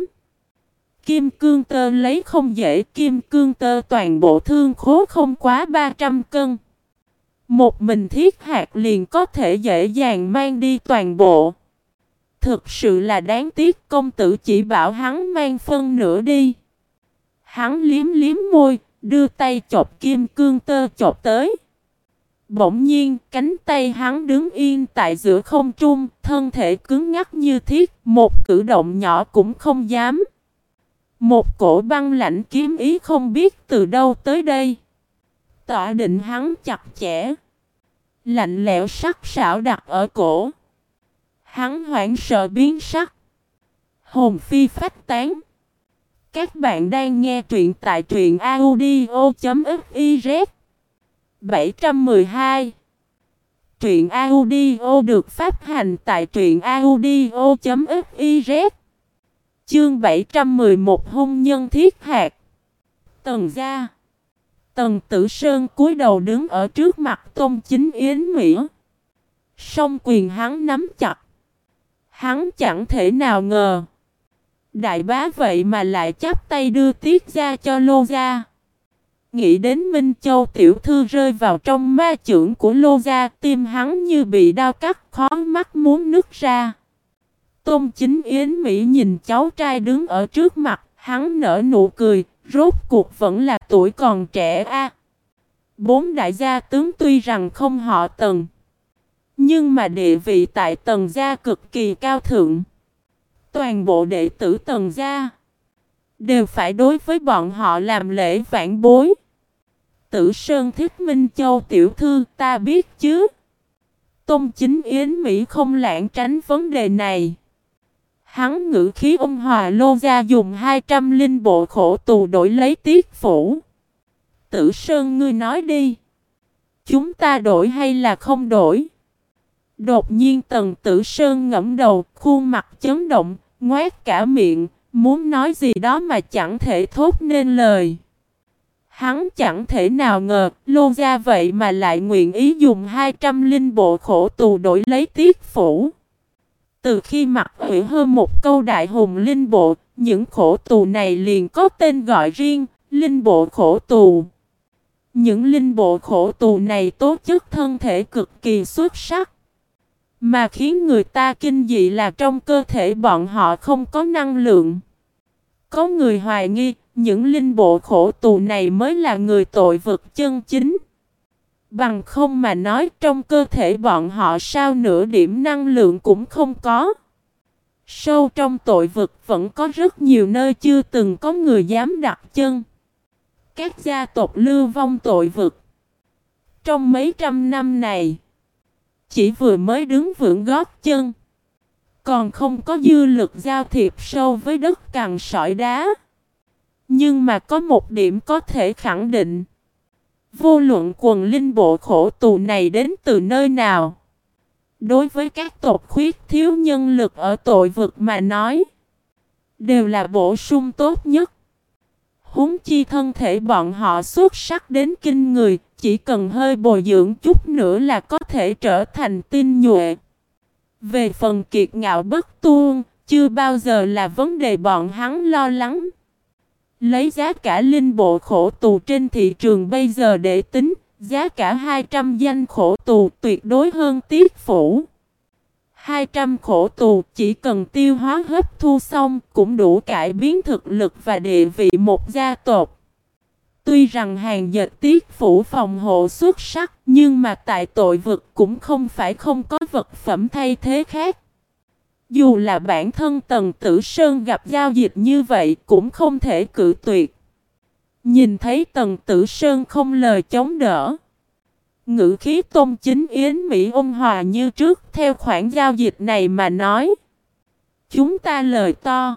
Kim cương tơ lấy không dễ, kim cương tơ toàn bộ thương khố không quá ba trăm cân. Một mình Thiết Hạc liền có thể dễ dàng mang đi toàn bộ. Thực sự là đáng tiếc, công tử chỉ bảo hắn mang phân nửa đi. Hắn liếm liếm môi, đưa tay chộp kim cương tơ chộp tới. Bỗng nhiên, cánh tay hắn đứng yên tại giữa không trung, thân thể cứng ngắc như thiết, một cử động nhỏ cũng không dám. Một cổ băng lạnh kiếm ý không biết từ đâu tới đây, tỏa định hắn chặt chẽ, lạnh lẽo sắc sảo đặt ở cổ. Hắn hoảng sợ biến sắc, hồn phi phách tán. Các bạn đang nghe truyện tại truyện audio chấm fiz. bảy trăm mười hai. Truyện audio được phát hành tại truyện audio chấm fiz. Chương bảy trăm mười một hung nhân Thiết Hạc. Tần gia. Tần Tử Sơn cúi đầu đứng ở trước mặt Tôn Chính Yến Mỹ. Song quyền hắn nắm chặt. Hắn chẳng thể nào ngờ đại bá vậy mà lại chắp tay đưa Tiết gia cho Lô gia. Nghĩ đến Minh Châu tiểu thư rơi vào trong ma chưởng của Lô gia, tim hắn như bị đao cắt, khó mắt muốn nứt ra. Tôn Chính Yến Mỹ nhìn cháu trai đứng ở trước mặt, hắn nở nụ cười, rốt cuộc vẫn là tuổi còn trẻ a. Bốn đại gia tướng tuy rằng không họ Tần, nhưng mà địa vị tại Tần gia cực kỳ cao thượng. Toàn bộ đệ tử Tần gia đều phải đối với bọn họ làm lễ vãn bối. Tử Sơn thích Minh Châu tiểu thư, ta biết chứ. Tôn Chính Yến Mỹ không lảng tránh vấn đề này. Hắn ngữ khí ôn hòa, Lô gia dùng hai trăm linh bộ khổ tù đổi lấy Tiết phủ. Tử Sơn, ngươi nói đi. Chúng ta đổi hay là không đổi? Đột nhiên Tần Tử Sơn ngẫm đầu, khuôn mặt chấn động, ngoác cả miệng, muốn nói gì đó mà chẳng thể thốt nên lời. Hắn chẳng thể nào ngờ, Lô gia vậy mà lại nguyện ý dùng hai trăm linh bộ khổ tù đổi lấy Tiết phủ. Từ khi mặc ủy hơn một câu đại hùng linh bộ, những khổ tù này liền có tên gọi riêng, linh bộ khổ tù. Những linh bộ khổ tù này tố chất thân thể cực kỳ xuất sắc. Mà khiến người ta kinh dị là trong cơ thể bọn họ không có năng lượng. Có người hoài nghi, những linh bộ khổ tù này mới là người tội vực chân chính. Bằng không mà nói, trong cơ thể bọn họ sao nửa điểm năng lượng cũng không có. Sâu trong tội vực vẫn có rất nhiều nơi chưa từng có người dám đặt chân. Các gia tộc lưu vong tội vực trong mấy trăm năm này chỉ vừa mới đứng vững gót chân, còn không có dư lực giao thiệp sâu với đất cằn sỏi đá. Nhưng mà có một điểm có thể khẳng định, vô luận quần linh bộ khổ tù này đến từ nơi nào, đối với các tộc khuyết thiếu nhân lực ở tội vực mà nói, đều là bổ sung tốt nhất. Huống chi thân thể bọn họ xuất sắc đến kinh người, chỉ cần hơi bồi dưỡng chút nữa là có thể trở thành tinh nhuệ. Về phần kiệt ngạo bất tuôn, chưa bao giờ là vấn đề bọn hắn lo lắng. Lấy giá cả linh bộ khổ tù trên thị trường bây giờ để tính, giá cả hai trăm danh khổ tù tuyệt đối hơn Tiết phủ. hai trăm khổ tù chỉ cần tiêu hóa hấp thu xong cũng đủ cải biến thực lực và địa vị một gia tộc. Tuy rằng hàng dệt Tiết phủ phòng hộ xuất sắc, nhưng mà tại tội vực cũng không phải không có vật phẩm thay thế khác. Dù là bản thân Tần Tử Sơn gặp giao dịch như vậy cũng không thể cự tuyệt. Nhìn thấy Tần Tử Sơn không lời chống đỡ, ngữ khí Tôn Chính Yến Mỹ ôn hòa như trước, theo khoản giao dịch này mà nói, chúng ta lời to.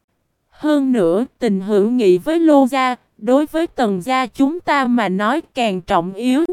Hơn nữa, tình hữu nghị với Lô gia, đối với Tần gia chúng ta mà nói càng trọng yếu.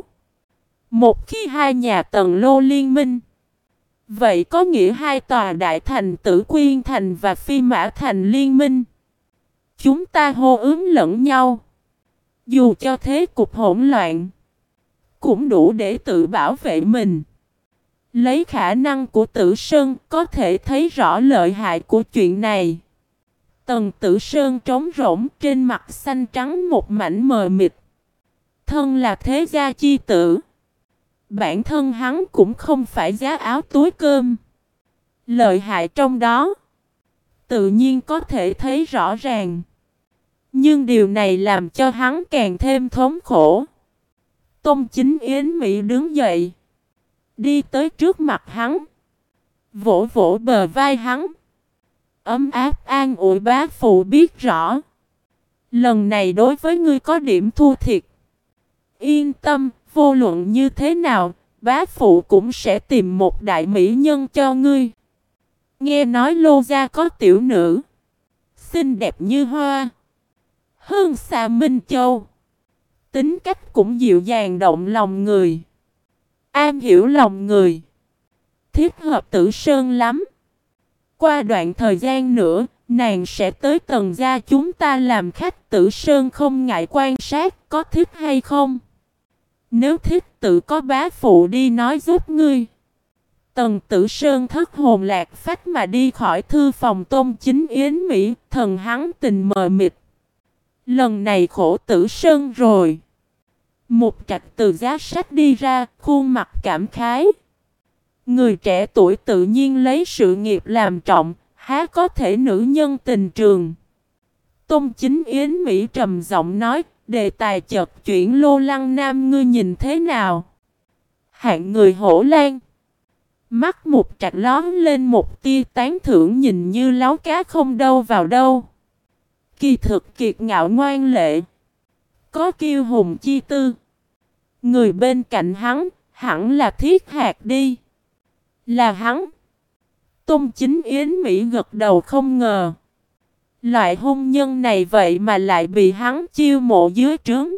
Một khi hai nhà Tần Lô liên minh, vậy có nghĩa hai tòa đại thành Tử Quyên Thành và Phi Mã Thành liên minh. Chúng ta hô ứng lẫn nhau, dù cho thế cục hỗn loạn, cũng đủ để tự bảo vệ mình. Lấy khả năng của Tử Sơn có thể thấy rõ lợi hại của chuyện này. Tần Tử Sơn trống rỗng, trên mặt xanh trắng một mảnh mờ mịt. Thân là thế gia chi tử, bản thân hắn cũng không phải giá áo túi cơm. Lợi hại trong đó tự nhiên có thể thấy rõ ràng. Nhưng điều này làm cho hắn càng thêm thống khổ. Tôn Chính Yến Mỹ đứng dậy, đi tới trước mặt hắn, vỗ vỗ bờ vai hắn, ấm áp an ủi, bá phụ biết rõ, lần này đối với ngươi có điểm thua thiệt. Yên tâm, vô luận như thế nào, bá phụ cũng sẽ tìm một đại mỹ nhân cho ngươi. Nghe nói Lô gia có tiểu nữ, xinh đẹp như hoa, hơn xa Minh Châu. Tính cách cũng dịu dàng động lòng người, am hiểu lòng người, thích hợp Tử Sơn lắm. Qua đoạn thời gian nữa, Nàng sẽ tới Tần gia chúng ta làm khách, Tử Sơn không ngại quan sát, có thích hay không? Nếu thích tự có bá phụ đi nói giúp ngươi. Tần Tử Sơn thất hồn lạc phách mà đi khỏi thư phòng Tôn Chính Yến Mỹ, thần hắn tình mờ mịt. Lần này khổ Tử Sơn rồi. Một Trạch từ giá sách đi ra, khuôn mặt cảm khái. Người trẻ tuổi tự nhiên lấy sự nghiệp làm trọng, há có thể nữ nhân tình trường. Tôn Chính Yến Mỹ trầm giọng nói, đề tài chợt chuyển Lô Lăng Nam ngươi nhìn thế nào? Hạng người hổ lan. Mắt Một Trạch lóm lên một tia tán thưởng nhìn như láo cá không đâu vào đâu. Kỳ thực kiệt ngạo ngoan lệ. Có kiêu hùng chi tư. Người bên cạnh hắn, hẳn là Thiết Hạc đi. Là hắn. Tôn Chính Yến Mỹ gật đầu không ngờ. Loại hung nhân này vậy mà lại bị hắn chiêu mộ dưới trướng.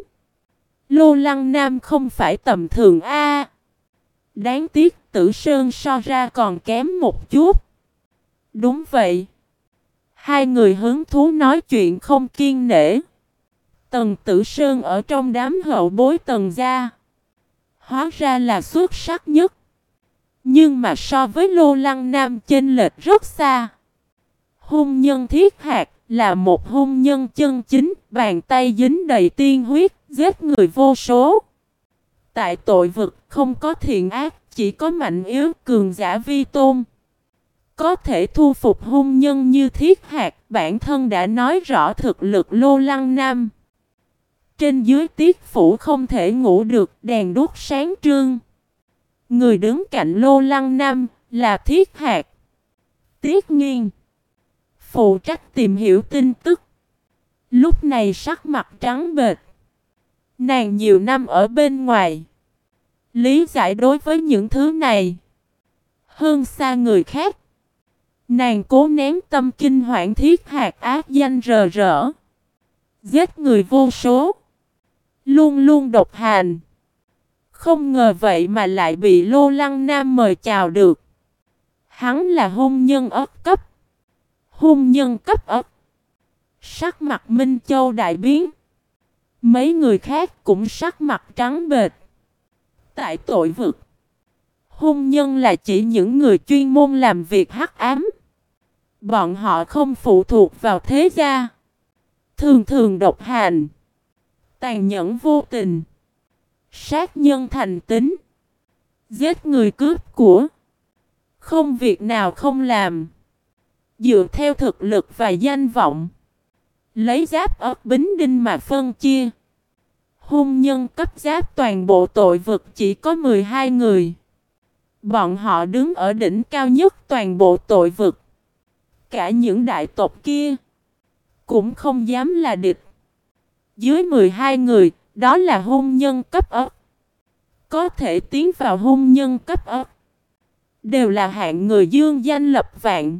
Lô Lăng Nam không phải tầm thường a. Đáng tiếc Tử Sơn so ra còn kém một chút. Đúng vậy. Hai người hứng thú nói chuyện không kiên nể. Tần Tử Sơn ở trong đám hậu bối Tần gia. Hóa ra là xuất sắc nhất. Nhưng mà so với Lô Lăng Nam chênh lệch rất xa. Hung nhân Thiết Hạc là một hung nhân chân chính, bàn tay dính đầy tiên huyết, giết người vô số. Tại tội vực không có thiện ác, chỉ có mạnh yếu cường giả vi tôn. Có thể thu phục hung nhân như Thiết Hạc, bản thân đã nói rõ thực lực Lô Lăng Nam. Trên dưới Tiết phủ không thể ngủ được, đèn đuốc sáng trưng. Người đứng cạnh Lô Lăng Nam là Thiết Hạc. Tiết Nghiên phụ trách tìm hiểu tin tức. Lúc này sắc mặt trắng bệch. Nàng nhiều năm ở bên ngoài, lý giải đối với những thứ này hơn xa người khác. Nàng cố nén tâm kinh hoảng. Thiết Hạc ác danh rờ rỡ, giết người vô số, luôn luôn độc hành. Không ngờ vậy mà lại bị Lô Lăng Nam mời chào được. Hắn là hung nhân ất cấp. Hung nhân cấp ất. Sắc mặt Minh Châu đại biến. Mấy người khác cũng sắc mặt trắng bệch. Tại tội vực, hung nhân là chỉ những người chuyên môn làm việc hắc ám. Bọn họ không phụ thuộc vào thế gia. Thường thường độc hành, tàn nhẫn vô tình, sát nhân thành tính, giết người cướp của. Không việc nào không làm. Dựa theo thực lực và danh vọng, lấy giáp ất bính đinh mà phân chia. Hung nhân cấp giáp toàn bộ tội vực chỉ có mười hai người. Bọn họ đứng ở đỉnh cao nhất toàn bộ tội vực. Cả những đại tộc kia cũng không dám là địch. Dưới mười hai người, đó là hung nhân cấp ất. Có thể tiến vào hung nhân cấp ất đều là hạng người dương danh lập vạn.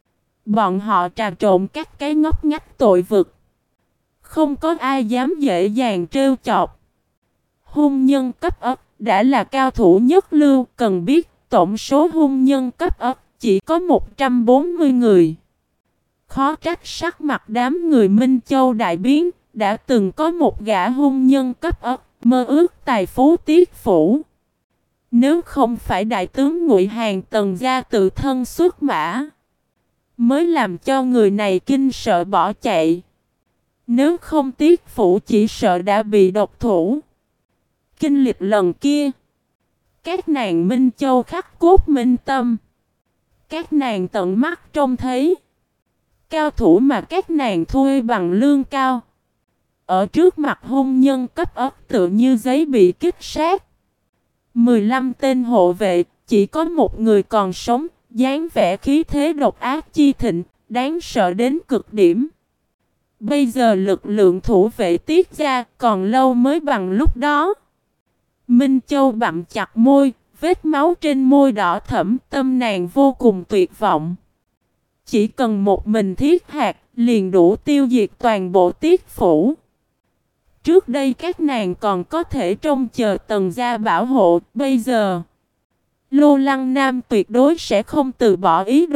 Bọn họ trà trộn các cái ngóc ngách tội vực. Không có ai dám dễ dàng trêu chọc. Hung nhân cấp ất đã là cao thủ nhất lưu. Cần biết tổng số hung nhân cấp ất chỉ có một trăm bốn mươi người. Khó trách sắc mặt đám người Minh Châu đại biến. Đã từng có một gã hung nhân cấp ất mơ ước tài phú Tiết phủ. Nếu không phải đại tướng Ngụy Hàn Tần gia tự thân xuất mã, mới làm cho người này kinh sợ bỏ chạy. Nếu không Tiết phủ chỉ sợ đã bị độc thủ. Kinh lịch lần kia, các nàng Minh Châu khắc cốt minh tâm. Các nàng tận mắt trông thấy cao thủ mà các nàng thuê bằng lương cao, ở trước mặt hung nhân cấp ất tự như giấy bị kích sát. mười lăm tên hộ vệ, chỉ có một người còn sống, dáng vẻ khí thế độc ác chi thịnh, đáng sợ đến cực điểm. Bây giờ lực lượng thủ vệ Tiết gia còn lâu mới bằng lúc đó. Minh Châu bặm chặt môi, vết máu trên môi đỏ thẫm, tâm nàng vô cùng tuyệt vọng. Chỉ cần một mình Thiết Hạc liền đủ tiêu diệt toàn bộ Tiết phủ. Trước đây các nàng còn có thể trông chờ Tần gia bảo hộ, bây giờ Lô Lăng Nam tuyệt đối sẽ không từ bỏ ý đồ.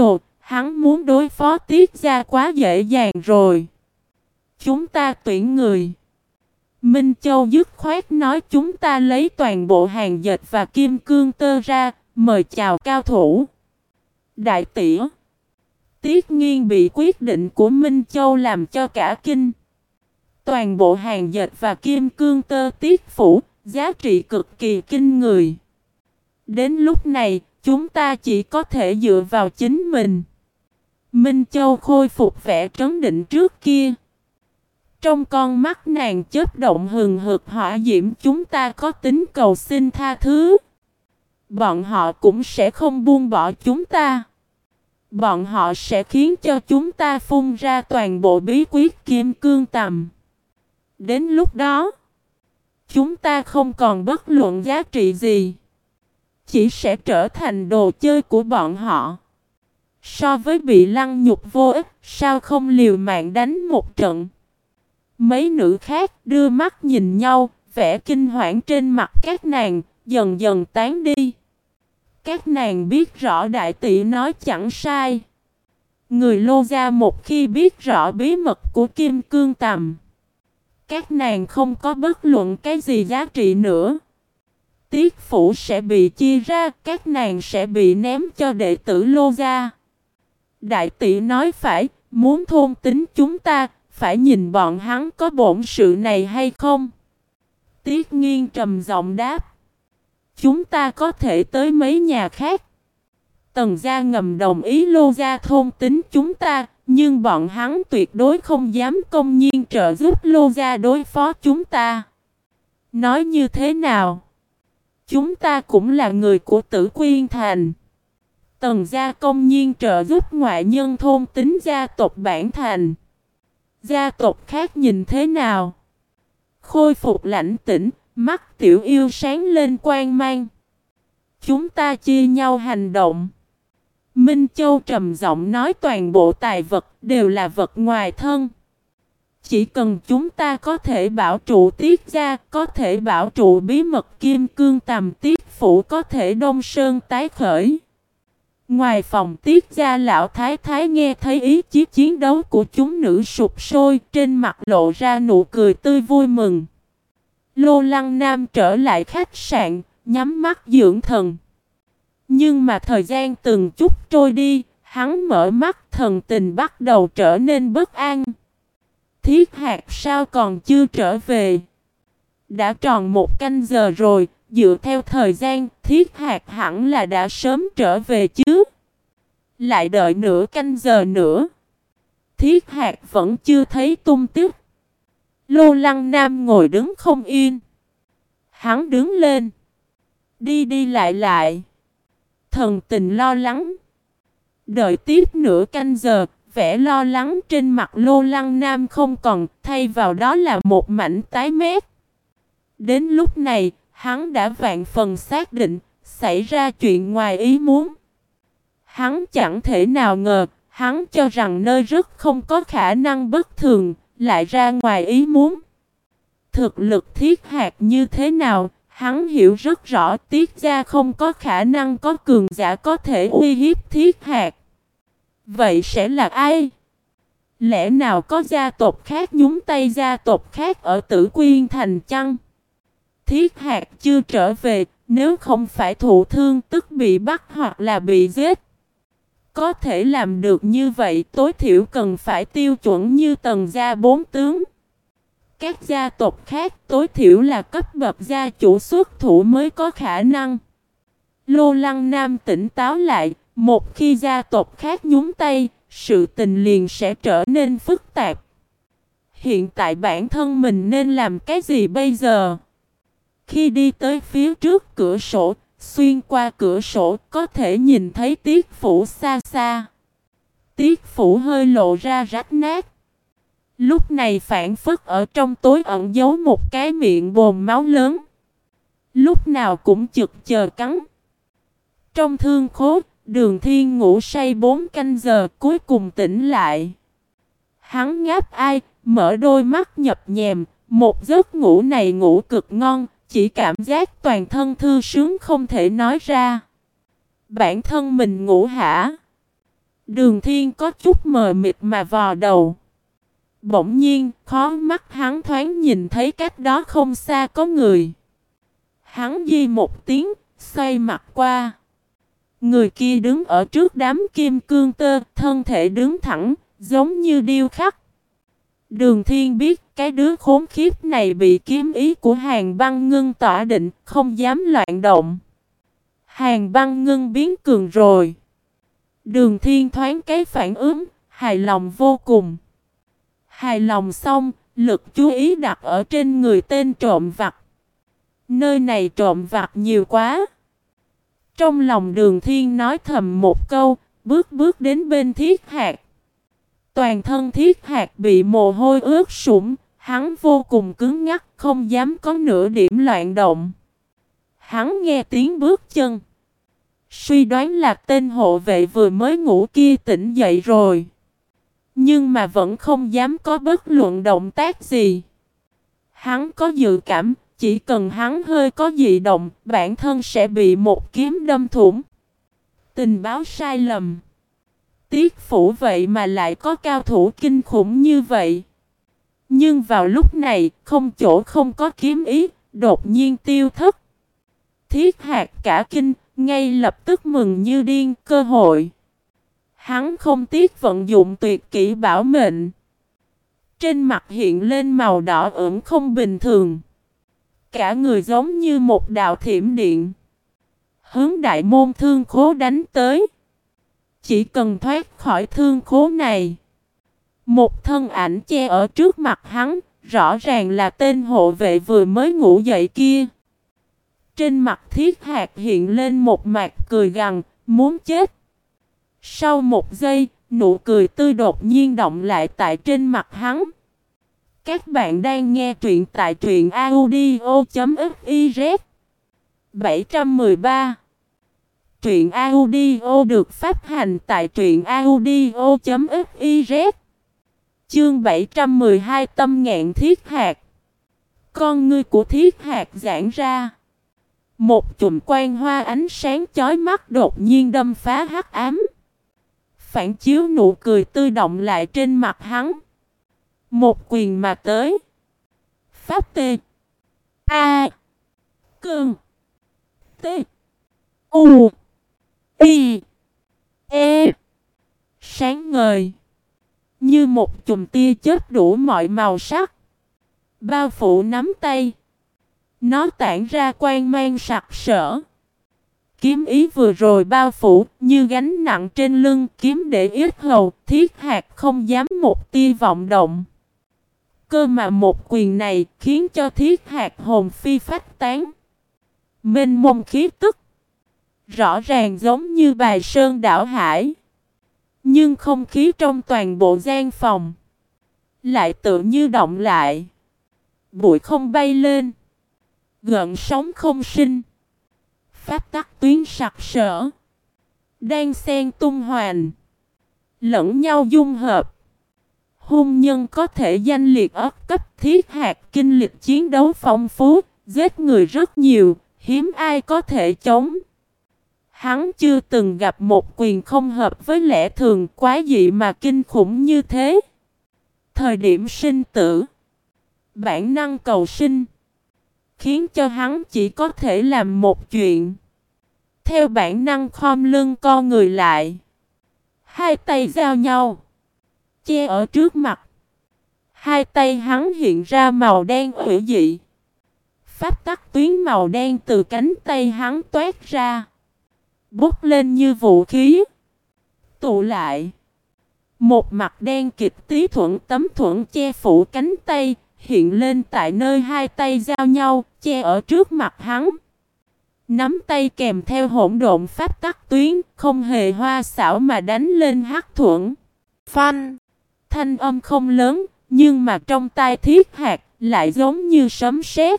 hắn muốn đối phó Tiết gia quá dễ dàng rồi. Chúng ta tuyển người. Minh Châu dứt khoát nói chúng ta lấy toàn bộ hàng dệt và kim cương tơ ra, mời chào cao thủ. Đại tỷ. Tiết Nghiên bị quyết định của Minh Châu làm cho cả kinh. Toàn bộ hàng dệt và kim cương tơ Tiết phủ, giá trị cực kỳ kinh người. Đến lúc này, chúng ta chỉ có thể dựa vào chính mình. Minh Châu khôi phục vẻ trấn định trước kia. Trong con mắt nàng chớp động hừng hực hỏa diễm, chúng ta có tính cầu xin tha thứ. Bọn họ cũng sẽ không buông bỏ chúng ta. Bọn họ sẽ khiến cho chúng ta phun ra toàn bộ bí quyết kim cương tầm. Đến lúc đó, chúng ta không còn bất luận giá trị gì. Chỉ sẽ trở thành đồ chơi của bọn họ. So với bị lăng nhục vô ích, sao không liều mạng đánh một trận? Mấy nữ khác đưa mắt nhìn nhau, vẻ kinh hoảng trên mặt các nàng dần dần tán đi. Các nàng biết rõ đại tỷ nói chẳng sai. Người Lô gia một khi biết rõ bí mật của kim cương tầm, các nàng không có bất luận cái gì giá trị nữa. Tiết phủ sẽ bị chia ra, các nàng sẽ bị ném cho đệ tử Lô gia. Đại tỷ nói phải, muốn thôn tính chúng ta, phải nhìn bọn hắn có bổn sự này hay không. Tiết Nghiên trầm giọng đáp. Chúng ta có thể tới mấy nhà khác. Tần gia ngầm đồng ý Lô gia thôn tính chúng ta, nhưng bọn hắn tuyệt đối không dám công nhiên trợ giúp Lô gia đối phó chúng ta. Nói như thế nào? Chúng ta cũng là người của Tử Quyên Thành. Tần gia công nhiên trợ giúp ngoại nhân thôn tính gia tộc bản thành. Gia tộc khác nhìn thế nào? Khôi phục lãnh tĩnh, mắt tiểu yêu sáng lên quang mang. Chúng ta chia nhau hành động. Minh Châu trầm giọng nói toàn bộ tài vật đều là vật ngoài thân. Chỉ cần chúng ta có thể bảo trụ Tiết gia, có thể bảo trụ bí mật kim cương tầm, Tiết phủ có thể đông sơn tái khởi. Ngoài phòng Tiết gia lão thái thái nghe thấy ý chí chiến đấu của chúng nữ sụp sôi, trên mặt lộ ra nụ cười tươi vui mừng. Lô Lăng Nam trở lại khách sạn, nhắm mắt dưỡng thần. Nhưng mà thời gian từng chút trôi đi, hắn mở mắt, thần tình bắt đầu trở nên bất an. Thiết Hạc sao còn chưa trở về? Đã tròn một canh giờ rồi, dựa theo thời gian, Thiết Hạc hẳn là đã sớm trở về chứ. Lại đợi nửa canh giờ nữa. Thiết Hạc vẫn chưa thấy tung tích. Lô Lăng Nam ngồi đứng không yên. Hắn đứng lên. Đi đi lại lại. Thần tình lo lắng. Đợi tiếp nửa canh giờ, vẻ lo lắng trên mặt Lô Lăng Nam không còn, thay vào đó là một mảnh tái mét. Đến lúc này, hắn đã vạn phần xác định, xảy ra chuyện ngoài ý muốn. Hắn chẳng thể nào ngờ, hắn cho rằng nơi rất không có khả năng bất thường, lại ra ngoài ý muốn. Thực lực Thiết Hạc như thế nào, hắn hiểu rất rõ, Tiết gia không có khả năng có cường giả có thể uy hiếp Thiết Hạc. Vậy sẽ là ai? Lẽ nào có gia tộc khác nhúng tay gia tộc khác ở Tử Quyên Thành chăng? Thiết Hạc chưa trở về, nếu không phải thụ thương tức bị bắt hoặc là bị giết. Có thể làm được như vậy tối thiểu cần phải tiêu chuẩn như Tần gia bốn tướng. Các gia tộc khác tối thiểu là cấp bậc gia chủ xuất thủ mới có khả năng. Lô Lăng Nam tỉnh táo lại, một khi gia tộc khác nhúng tay, sự tình liền sẽ trở nên phức tạp. Hiện tại bản thân mình nên làm cái gì bây giờ? Khi đi tới phía trước cửa sổ, xuyên qua cửa sổ có thể nhìn thấy Tiết phủ xa xa. Tiết phủ hơi lộ ra rách nát. Lúc này phản phất ở trong tối ẩn giấu một cái miệng bồn máu lớn. Lúc nào cũng chực chờ cắn. Trong thương khố, Đường Thiên ngủ say bốn canh giờ cuối cùng tỉnh lại. Hắn ngáp ai, mở đôi mắt nhập nhèm, một giấc ngủ này ngủ cực ngon, chỉ cảm giác toàn thân thư sướng không thể nói ra. Bản thân mình ngủ hả? Đường Thiên có chút mờ mịt mà vò đầu. Bỗng nhiên, khó mắt hắn thoáng nhìn thấy cách đó không xa có người. Hắn di một tiếng, xoay mặt qua. Người kia đứng ở trước đám kim cương tơ, thân thể đứng thẳng, giống như điêu khắc. Đường Thiên biết cái đứa khốn khiếp này bị kiếm ý của Hàn Băng Ngưng tỏa định, không dám loạn động. Hàn Băng Ngưng biến cường rồi. Đường Thiên thoáng cái phản ứng, hài lòng vô cùng. Hài lòng xong, lực chú ý đặt ở trên người tên trộm vặt. Nơi này trộm vặt nhiều quá. Trong lòng Đường Thiên nói thầm một câu, bước bước đến bên Thiết Hạc. Toàn thân Thiết Hạc bị mồ hôi ướt sũng, hắn vô cùng cứng ngắc, không dám có nửa điểm loạn động. Hắn nghe tiếng bước chân. Suy đoán là tên hộ vệ vừa mới ngủ kia tỉnh dậy rồi. Nhưng mà vẫn không dám có bất luận động tác gì. Hắn có dự cảm, chỉ cần hắn hơi có dị động, bản thân sẽ bị một kiếm đâm thủng. Tình báo sai lầm. Tiết phủ vậy mà lại có cao thủ kinh khủng như vậy. Nhưng vào lúc này, không chỗ không có kiếm ý, đột nhiên tiêu thất. Thiết Hạc cả kinh, ngay lập tức mừng như điên, cơ hội. Hắn không tiếc vận dụng tuyệt kỹ bảo mệnh. Trên mặt hiện lên màu đỏ ửng không bình thường. Cả người giống như một đạo thiểm điện. Hướng đại môn thương khố đánh tới. Chỉ cần thoát khỏi thương khố này. Một thân ảnh che ở trước mặt hắn, rõ ràng là tên hộ vệ vừa mới ngủ dậy kia. Trên mặt Thiết Hạc hiện lên một mặt cười gằn, muốn chết. Sau một giây, nụ cười tươi đột nhiên động lại tại trên mặt hắn. Các bạn đang nghe truyện tại truyện audio chấm fiz. bảy trăm mười ba. Truyện audio được phát hành tại truyện audio chấm fiz. Chương bảy trăm mười hai tâm ngạn Thiết Hạc. Con ngươi của Thiết Hạc giãn ra. Một chùm quang hoa ánh sáng chói mắt đột nhiên đâm phá hắc ám. Phản chiếu nụ cười tươi động lại trên mặt hắn. Một quyền mà tới. Pháp tê. A. Cương. T. U. Y. E. Sáng ngời. Như một chùm tia chớp đủ mọi màu sắc. Bao phủ nắm tay. Nó tản ra quang mang sặc sỡ. Kiếm ý vừa rồi bao phủ như gánh nặng trên lưng kiếm để yết hầu. Thiết Hạc không dám một tia vọng động. Cơ mà một quyền này khiến cho Thiết Hạc hồn phi phách tán. Mênh mông khí tức. Rõ ràng giống như bài sơn đảo hải. Nhưng không khí trong toàn bộ gian phòng lại tự như động lại. Bụi không bay lên. Gợn sóng không sinh. Pháp tắc tuyến sặc sỡ. Đang xen tung hoành. Lẫn nhau dung hợp. Hung nhân có thể danh liệt ấp cấp. Thiết Hạc kinh lịch chiến đấu phong phú. Giết người rất nhiều. Hiếm ai có thể chống. Hắn chưa từng gặp một quyền không hợp với lẽ thường quá dị mà kinh khủng như thế. Thời điểm sinh tử. Bản năng cầu sinh. Khiến cho hắn chỉ có thể làm một chuyện. Theo bản năng khom lưng co người lại. Hai tay giao nhau. Che ở trước mặt. Hai tay hắn hiện ra màu đen hủy dị. Pháp tắc tuyến màu đen từ cánh tay hắn toát ra. Bút lên như vũ khí. Tụ lại. Một mặt đen kịch tí thuẫn tấm thuẫn che phủ cánh tay. Hiện lên tại nơi hai tay giao nhau. Che ở trước mặt hắn. Nắm tay kèm theo hỗn độn pháp tắc tuyến. Không hề hoa xảo mà đánh lên hắc thuẫn. Phanh. Thanh âm không lớn. Nhưng mà trong tai Thiết Hạc lại giống như sấm sét.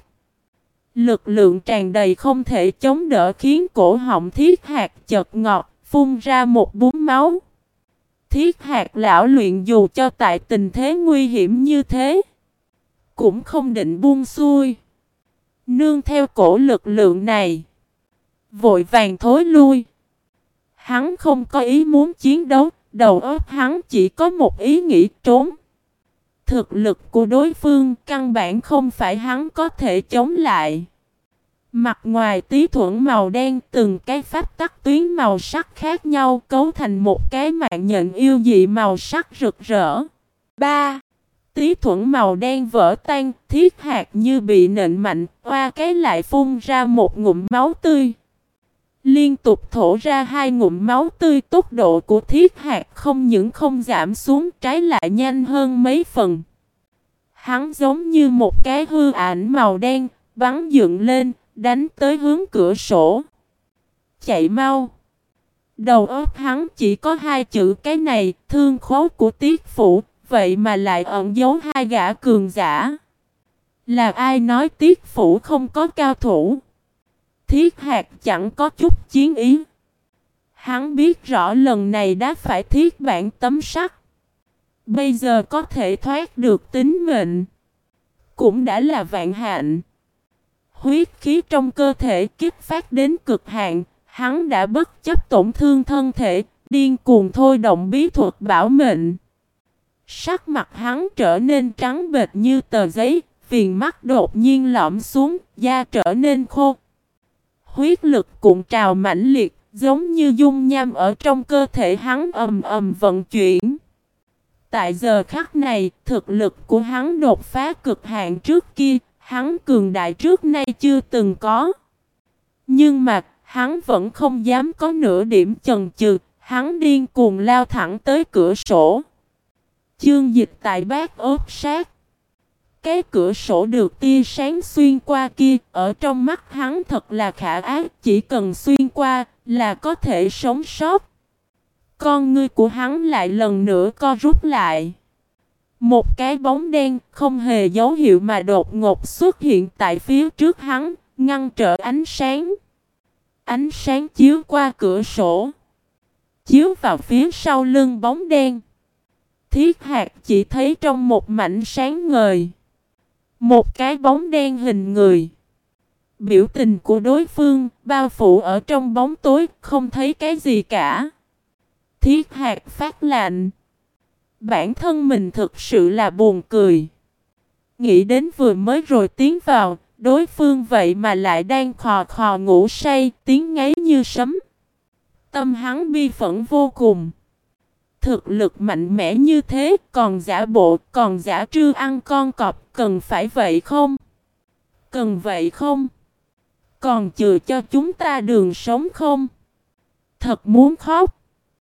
Lực lượng tràn đầy không thể chống đỡ khiến cổ họng Thiết Hạc chợt ngọt, phun ra một búng máu. Thiết Hạc lão luyện dù cho tại tình thế nguy hiểm như thế, cũng không định buông xuôi. Nương theo cổ lực lượng này, vội vàng thối lui. Hắn không có ý muốn chiến đấu, Đầu óc hắn chỉ có một ý nghĩ trốn. Thực lực của đối phương căn bản không phải hắn có thể chống lại. Mặt ngoài tí thuẫn màu đen, từng cái pháp tắc tuyến màu sắc khác nhau cấu thành một cái mạng nhện yêu dị màu sắc rực rỡ. Ba. Tí thuẫn màu đen vỡ tan, Thiết Hạt như bị nện mạnh, oa cái lại phun ra một ngụm máu tươi. Liên tục thổ ra hai ngụm máu tươi, tốc độ của Thiết Hạt không những không giảm xuống, trái lại nhanh hơn mấy phần. Hắn giống như một cái hư ảnh màu đen, bắn dựng lên, đánh tới hướng cửa sổ. Chạy mau. Đầu óc hắn chỉ có hai chữ cái này, thương khố của Tiết Phủ, vậy mà lại ẩn giấu hai gã cường giả. Là ai nói Tiết Phủ không có cao thủ? Thiết Hạt chẳng có chút chiến ý. Hắn biết rõ lần này đã phải thiết bản tấm sắt. Bây giờ có thể thoát được tính mệnh, cũng đã là vạn hạnh. Huyết khí trong cơ thể kích phát đến cực hạn, hắn đã bất chấp tổn thương thân thể, điên cuồng thôi động bí thuật bảo mệnh. Sắc mặt hắn trở nên trắng bệch như tờ giấy, viền mắt đột nhiên lõm xuống, da trở nên khô. Huyết lực cuộn trào mãnh liệt, giống như dung nham ở trong cơ thể hắn ầm ầm vận chuyển. Tại giờ khắc này, thực lực của hắn đột phá cực hạn trước kia, hắn cường đại trước nay chưa từng có. Nhưng mà, hắn vẫn không dám có nửa điểm chần chừ, hắn điên cuồng lao thẳng tới cửa sổ. Chương Dịch tại Bát ốp sát. Cái cửa sổ được tia sáng xuyên qua kia, ở trong mắt hắn thật là khả ác, chỉ cần xuyên qua là có thể sống sót. Con ngươi của hắn lại lần nữa co rút lại. Một cái bóng đen không hề dấu hiệu mà đột ngột xuất hiện tại phía trước hắn, ngăn trở ánh sáng. Ánh sáng chiếu qua cửa sổ, chiếu vào phía sau lưng bóng đen. Thiết Hạt chỉ thấy trong một mảnh sáng ngời, một cái bóng đen hình người. Biểu tình của đối phương bao phủ ở trong bóng tối, không thấy cái gì cả. Thiết Hạt phát lạnh. Bản thân mình thực sự là buồn cười. Nghĩ đến vừa mới rồi tiến vào, đối phương vậy mà lại đang khò khò ngủ say, tiếng ngáy như sấm. Tâm hắn bi phẫn vô cùng. Thực lực mạnh mẽ như thế, còn giả bộ, còn giả trư ăn con cọp, cần phải vậy không? Cần vậy không? Còn chừa cho chúng ta đường sống không? Thật muốn khóc.